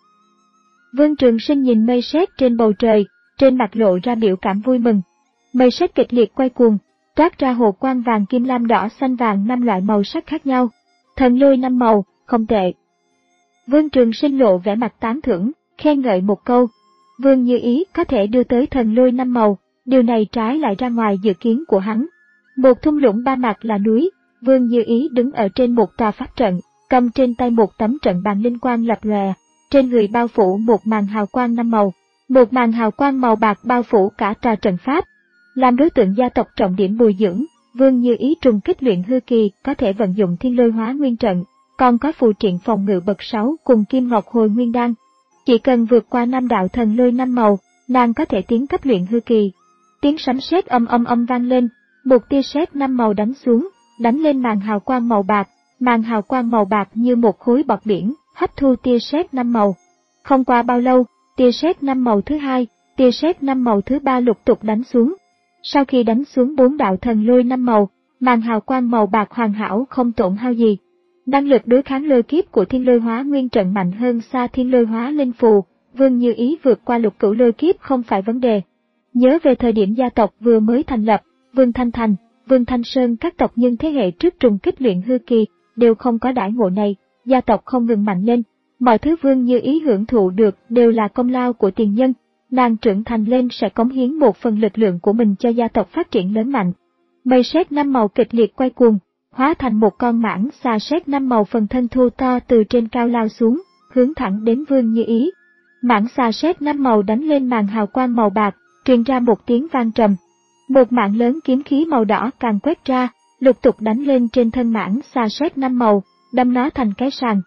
Vương Trường Sinh nhìn mây sét trên bầu trời, trên mặt lộ ra biểu cảm vui mừng. Mây sét kịch liệt quay cuồng, toát ra hồ quang vàng kim lam đỏ xanh vàng năm loại màu sắc khác nhau. Thần lôi năm màu, không tệ. Vương Trường Sinh lộ vẻ mặt tán thưởng, khen ngợi một câu. Vương Như Ý có thể đưa tới thần lôi năm màu, điều này trái lại ra ngoài dự kiến của hắn. Một thung lũng ba mặt là núi, Vương Như Ý đứng ở trên một tòa pháp trận, cầm trên tay một tấm trận bàn linh quang lập lòe, trên người bao phủ một màn hào quang năm màu, một màn hào quang màu bạc bao phủ cả tòa trận pháp. Làm đối tượng gia tộc trọng điểm bồi dưỡng, Vương Như Ý trùng kích luyện hư kỳ có thể vận dụng thiên lôi hóa nguyên trận, còn có phù triện phòng ngự bậc sáu cùng kim ngọc hồi nguyên đan. Chỉ cần vượt qua năm đạo thần lôi năm màu, nàng có thể tiến cấp luyện hư kỳ. Tiếng sấm sét âm âm âm vang lên, một tia sét năm màu đánh xuống, đánh lên màn hào quang màu bạc, màn hào quang màu bạc như một khối bọt biển, hấp thu tia sét năm màu. Không qua bao lâu, tia sét năm màu thứ hai, tia sét năm màu thứ ba lục tục đánh xuống. Sau khi đánh xuống bốn đạo thần lôi năm màu, màn hào quang màu bạc hoàn hảo không tổn hao gì. Năng lực đối kháng lôi kiếp của thiên lôi hóa nguyên trận mạnh hơn xa thiên lôi hóa linh phù, Vương Như Ý vượt qua lục cửu lôi kiếp không phải vấn đề. Nhớ về thời điểm gia tộc vừa mới thành lập, Vương Thanh Thành, Vương Thanh Sơn các tộc nhân thế hệ trước trùng kích luyện hư kỳ đều không có đãi ngộ này, gia tộc không ngừng mạnh lên, mọi thứ Vương Như Ý hưởng thụ được đều là công lao của tiền nhân, nàng trưởng thành lên sẽ cống hiến một phần lực lượng của mình cho gia tộc phát triển lớn mạnh. Mây sét năm màu kịch liệt quay cuồng, hóa thành một con mãng xà sét năm màu phần thân thô to từ trên cao lao xuống, hướng thẳng đến Vương Như Ý. Mãng xà sét năm màu đánh lên màn hào quang màu bạc, truyền ra một tiếng vang trầm. Một mảng lớn kiếm khí màu đỏ càng quét ra, lục tục đánh lên trên thân mãng xà sét năm màu, đâm nó thành cái sàng.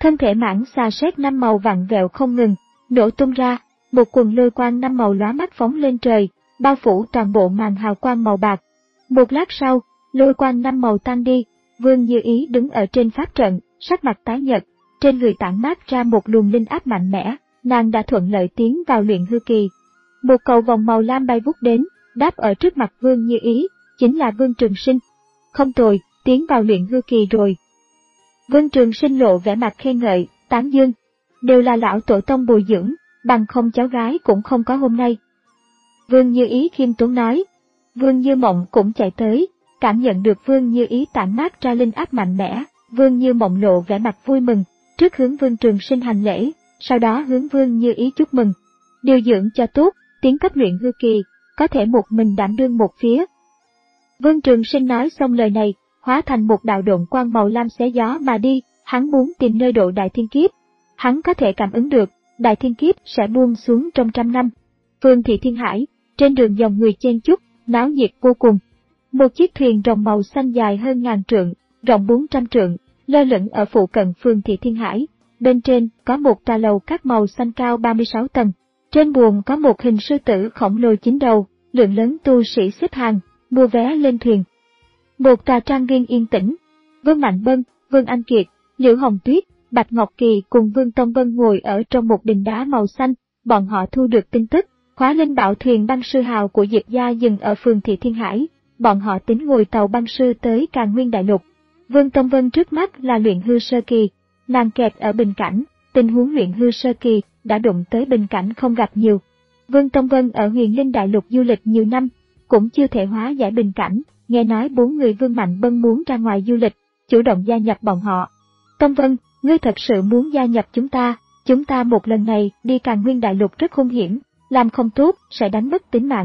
Thân thể mãng xà sét năm màu vặn vẹo không ngừng, nổ tung ra, một quần lôi quang năm màu lóa mắt phóng lên trời, bao phủ toàn bộ màn hào quang màu bạc. Một lát sau, lôi quang năm màu tan đi, Vương Như Ý đứng ở trên pháp trận, sắc mặt tái nhợt, trên người tản mát ra một luồng linh áp mạnh mẽ, nàng đã thuận lợi tiến vào luyện hư kỳ. Một cầu vòng màu lam bay vút đến, đáp ở trước mặt Vương Như Ý, chính là Vương Trường Sinh. Không tồi, tiến vào luyện hư kỳ rồi. Vương Trường Sinh lộ vẻ mặt khen ngợi, tán dương, đều là lão tổ tông bồi dưỡng, bằng không cháu gái cũng không có hôm nay. Vương Như Ý khiêm tốn nói. Vương Như Mộng cũng chạy tới, cảm nhận được Vương Như Ý tản mát ra linh áp mạnh mẽ, Vương Như Mộng lộ vẻ mặt vui mừng, trước hướng Vương Trường Sinh hành lễ, sau đó hướng Vương Như Ý chúc mừng. Điều dưỡng cho tốt, tiến cấp luyện hư kỳ, có thể một mình đảm đương một phía. Vương Trường Sinh nói xong lời này, hóa thành một đạo độn quang màu lam xé gió mà đi, hắn muốn tìm nơi độ đại thiên kiếp. Hắn có thể cảm ứng được, đại thiên kiếp sẽ buông xuống trong trăm năm. Phương thị Thiên Hải, trên đường dòng người chen chúc, náo nhiệt vô cùng. Một chiếc thuyền rồng màu xanh dài hơn ngàn trượng, rộng bốn trăm trượng, lơ lửng ở phụ cận Phương thị Thiên Hải. Bên trên có một tòa lầu các màu xanh cao ba mươi sáu tầng. Trên buồng có một hình sư tử khổng lồ chín đầu, lượng lớn tu sĩ xếp hàng, mua vé lên thuyền. Một tòa trang viên yên tĩnh, Vương Mạnh Bân, Vương Anh Kiệt, Liễu Hồng Tuyết, Bạch Ngọc Kỳ cùng Vương Tông Vân ngồi ở trong một đình đá màu xanh, bọn họ thu được tin tức, Khóa Linh Bảo thuyền băng sư hào của Diệp gia dừng ở Phương thị Thiên Hải, bọn họ tính ngồi tàu băng sư tới Càn Nguyên Đại Lục. Vương Tông Vân trước mắt là luyện hư sơ kỳ, nàng kẹt ở bình cảnh, tình huống luyện hư sơ kỳ đã đụng tới bình cảnh không gặp nhiều. Vương Tông Vân ở Huyền Linh Đại Lục du lịch nhiều năm, cũng chưa thể hóa giải bình cảnh, nghe nói bốn người Vương Mạnh Bân muốn ra ngoài du lịch, chủ động gia nhập bọn họ. Tông Vân, ngươi thật sự muốn gia nhập chúng ta, chúng ta một lần này đi Càn Nguyên Đại Lục rất hung hiểm, làm không tốt sẽ đánh mất tính mạng.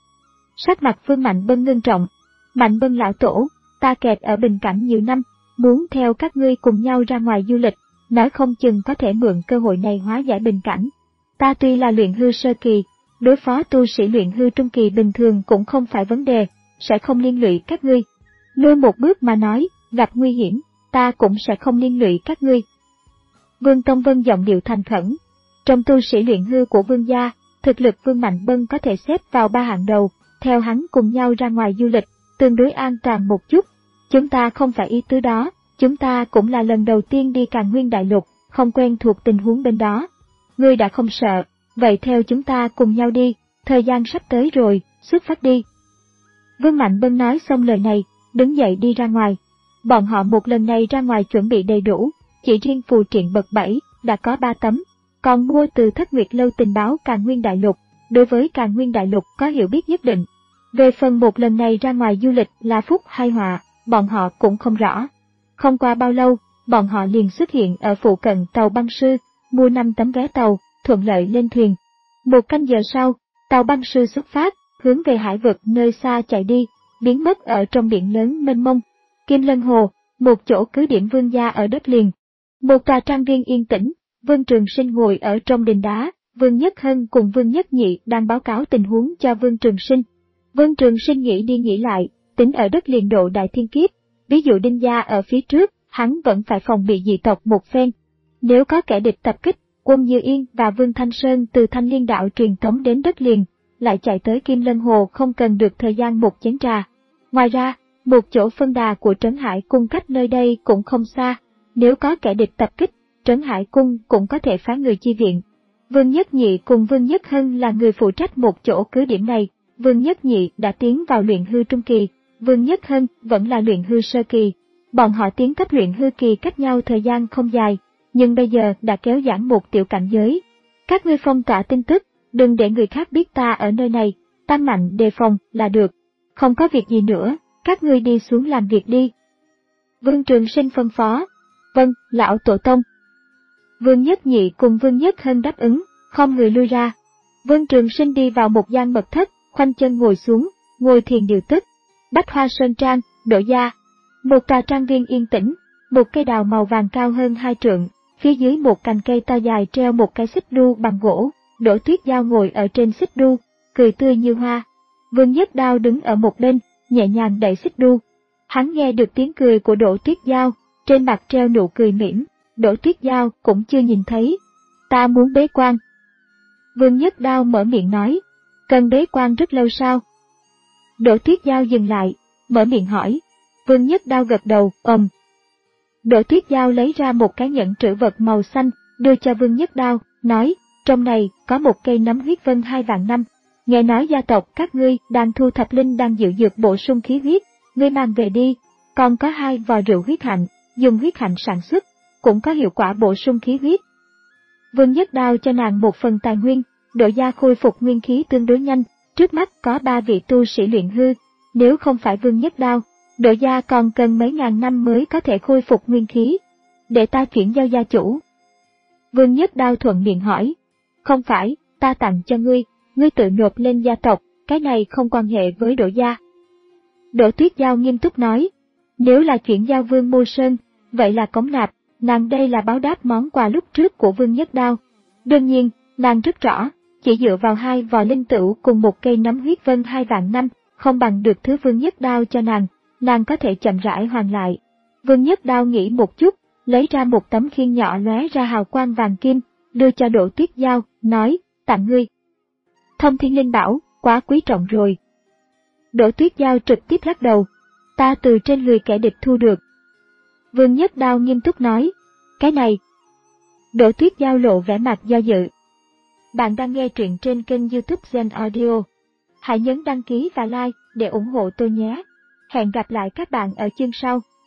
Sắc mặt Vương Mạnh Bân ngưng trọng, Mạnh Bân lão tổ, ta kẹt ở bình cảnh nhiều năm, muốn theo các ngươi cùng nhau ra ngoài du lịch, nói không chừng có thể mượn cơ hội này hóa giải bình cảnh. Ta tuy là luyện hư sơ kỳ, đối phó tu sĩ luyện hư trung kỳ bình thường cũng không phải vấn đề, sẽ không liên lụy các ngươi. Lui một bước mà nói, gặp nguy hiểm, ta cũng sẽ không liên lụy các ngươi. Vương Tông Vân giọng điệu thành khẩn. Trong tu sĩ luyện hư của Vương gia, thực lực Vương Mạnh Bân có thể xếp vào ba hạng đầu, theo hắn cùng nhau ra ngoài du lịch, tương đối an toàn một chút. Chúng ta không phải ý tứ đó, chúng ta cũng là lần đầu tiên đi Càn Nguyên Đại Lục, không quen thuộc tình huống bên đó. Ngươi đã không sợ, vậy theo chúng ta cùng nhau đi, thời gian sắp tới rồi, xuất phát đi. Vương Mạnh Bân nói xong lời này, đứng dậy đi ra ngoài. Bọn họ một lần này ra ngoài chuẩn bị đầy đủ, chỉ riêng phù triện bậc bảy đã có ba tấm, còn mua từ Thất Nguyệt Lâu tình báo Càn Nguyên Đại Lục, đối với Càn Nguyên Đại Lục có hiểu biết nhất định. Về phần một lần này ra ngoài du lịch là phúc hay họa, bọn họ cũng không rõ. Không qua bao lâu, bọn họ liền xuất hiện ở phụ cận tàu băng sư, mua năm tấm vé tàu, thuận lợi lên thuyền. Một canh giờ sau, tàu băng sư xuất phát, hướng về hải vực nơi xa chạy đi, biến mất ở trong biển lớn mênh mông. Kim Lân Hồ, một chỗ cứ điểm Vương gia ở đất liền. Một tòa trang viên yên tĩnh, Vương Trường Sinh ngồi ở trong đình đá, Vương Nhất Hân cùng Vương Nhất Nhị đang báo cáo tình huống cho Vương Trường Sinh. Vương Trường Sinh nghĩ đi nghĩ lại, tính ở đất liền độ đại thiên kiếp, ví dụ Đinh gia ở phía trước, hắn vẫn phải phòng bị dị tộc một phen. Nếu có kẻ địch tập kích, Quân Như Yên và Vương Thanh Sơn từ Thanh Liên đạo truyền tống đến đất liền, lại chạy tới Kim Lân Hồ không cần được thời gian một chén trà. Ngoài ra, một chỗ phân đà của Trấn Hải Cung cách nơi đây cũng không xa, nếu có kẻ địch tập kích, Trấn Hải Cung cũng có thể phái người chi viện. Vương Nhất Nhị cùng Vương Nhất Hân là người phụ trách một chỗ cứ điểm này, Vương Nhất Nhị đã tiến vào luyện hư trung kỳ, Vương Nhất Hân vẫn là luyện hư sơ kỳ. Bọn họ tiến cấp luyện hư kỳ cách nhau thời gian không dài, nhưng bây giờ đã kéo giãn một tiểu cảnh giới. Các ngươi phong tỏa tin tức, đừng để người khác biết ta ở nơi này, tăng mạnh đề phòng là được. Không có việc gì nữa, các ngươi đi xuống làm việc đi. Vương Trường Sinh phân phó. Vâng, lão tổ tông. Vương Nhất Nhị cùng Vương Nhất Hân đáp ứng, không người lui ra. Vương Trường Sinh đi vào một gian mật thất, khoanh chân ngồi xuống, ngồi thiền điều tức. Bách Hoa Sơn Trang, Đỗ gia. Một tòa trang viên yên tĩnh, một cây đào màu vàng cao hơn hai trượng, phía dưới một cành cây to dài treo một cái xích đu bằng gỗ, Đỗ Tuyết Giao ngồi ở trên xích đu, cười tươi như hoa. Vương Nhất Đao đứng ở một bên, nhẹ nhàng đẩy xích đu. Hắn nghe được tiếng cười của Đỗ Tuyết Giao, trên mặt treo nụ cười mỉm, Đỗ Tuyết Giao cũng chưa nhìn thấy. Ta muốn bế quan. Vương Nhất Đao mở miệng nói, cần bế quan rất lâu sao? Đỗ Tuyết Giao dừng lại, mở miệng hỏi. Vương Nhất Đao gật đầu, ầm. Đỗ Tuyết Giao lấy ra một cái nhẫn trữ vật màu xanh, đưa cho Vương Nhất Đao, nói, trong này có một cây nấm huyết vân hai vạn năm. Nghe nói gia tộc các ngươi đang thu thập linh đang dự dược bổ sung khí huyết, ngươi mang về đi. Còn có hai vò rượu huyết hạnh, dùng huyết hạnh sản xuất, cũng có hiệu quả bổ sung khí huyết. Vương Nhất Đao cho nàng một phần tài nguyên, Đỗ gia khôi phục nguyên khí tương đối nhanh, trước mắt có ba vị tu sĩ luyện hư, nếu không phải Vương Nhất Đao, Đỗ gia còn cần mấy ngàn năm mới có thể khôi phục nguyên khí. Để ta chuyển giao gia chủ. Vương Nhất Đao thuận miệng hỏi, không phải, ta tặng cho ngươi, ngươi tự nộp lên gia tộc, cái này không quan hệ với Đỗ gia. Đỗ Tuyết Giao nghiêm túc nói, nếu là chuyển giao Vương Mô Sơn, vậy là cống nạp, nàng đây là báo đáp món quà lúc trước của Vương Nhất Đao. Đương nhiên, nàng rất rõ, chỉ dựa vào hai vò linh tửu cùng một cây nấm huyết vân hai vạn năm, không bằng được thứ Vương Nhất Đao cho nàng, nàng có thể chậm rãi hoàn lại. Vương Nhất Đao nghĩ một chút, lấy ra một tấm khiên nhỏ lóe ra hào quang vàng kim, đưa cho Đỗ Tuyết Giao, nói, tặng ngươi. Thông Thiên Linh Bảo, quá quý trọng rồi. Đỗ Tuyết Giao trực tiếp lắc đầu, ta từ trên người kẻ địch thu được. Vương Nhất Đao nghiêm túc nói, cái này. Đỗ Tuyết Giao lộ vẻ mặt do dự. Bạn đang nghe truyện trên kênh YouTube Gen Audio. Hãy nhấn đăng ký và like để ủng hộ tôi nhé. Hẹn gặp lại các bạn ở chương sau.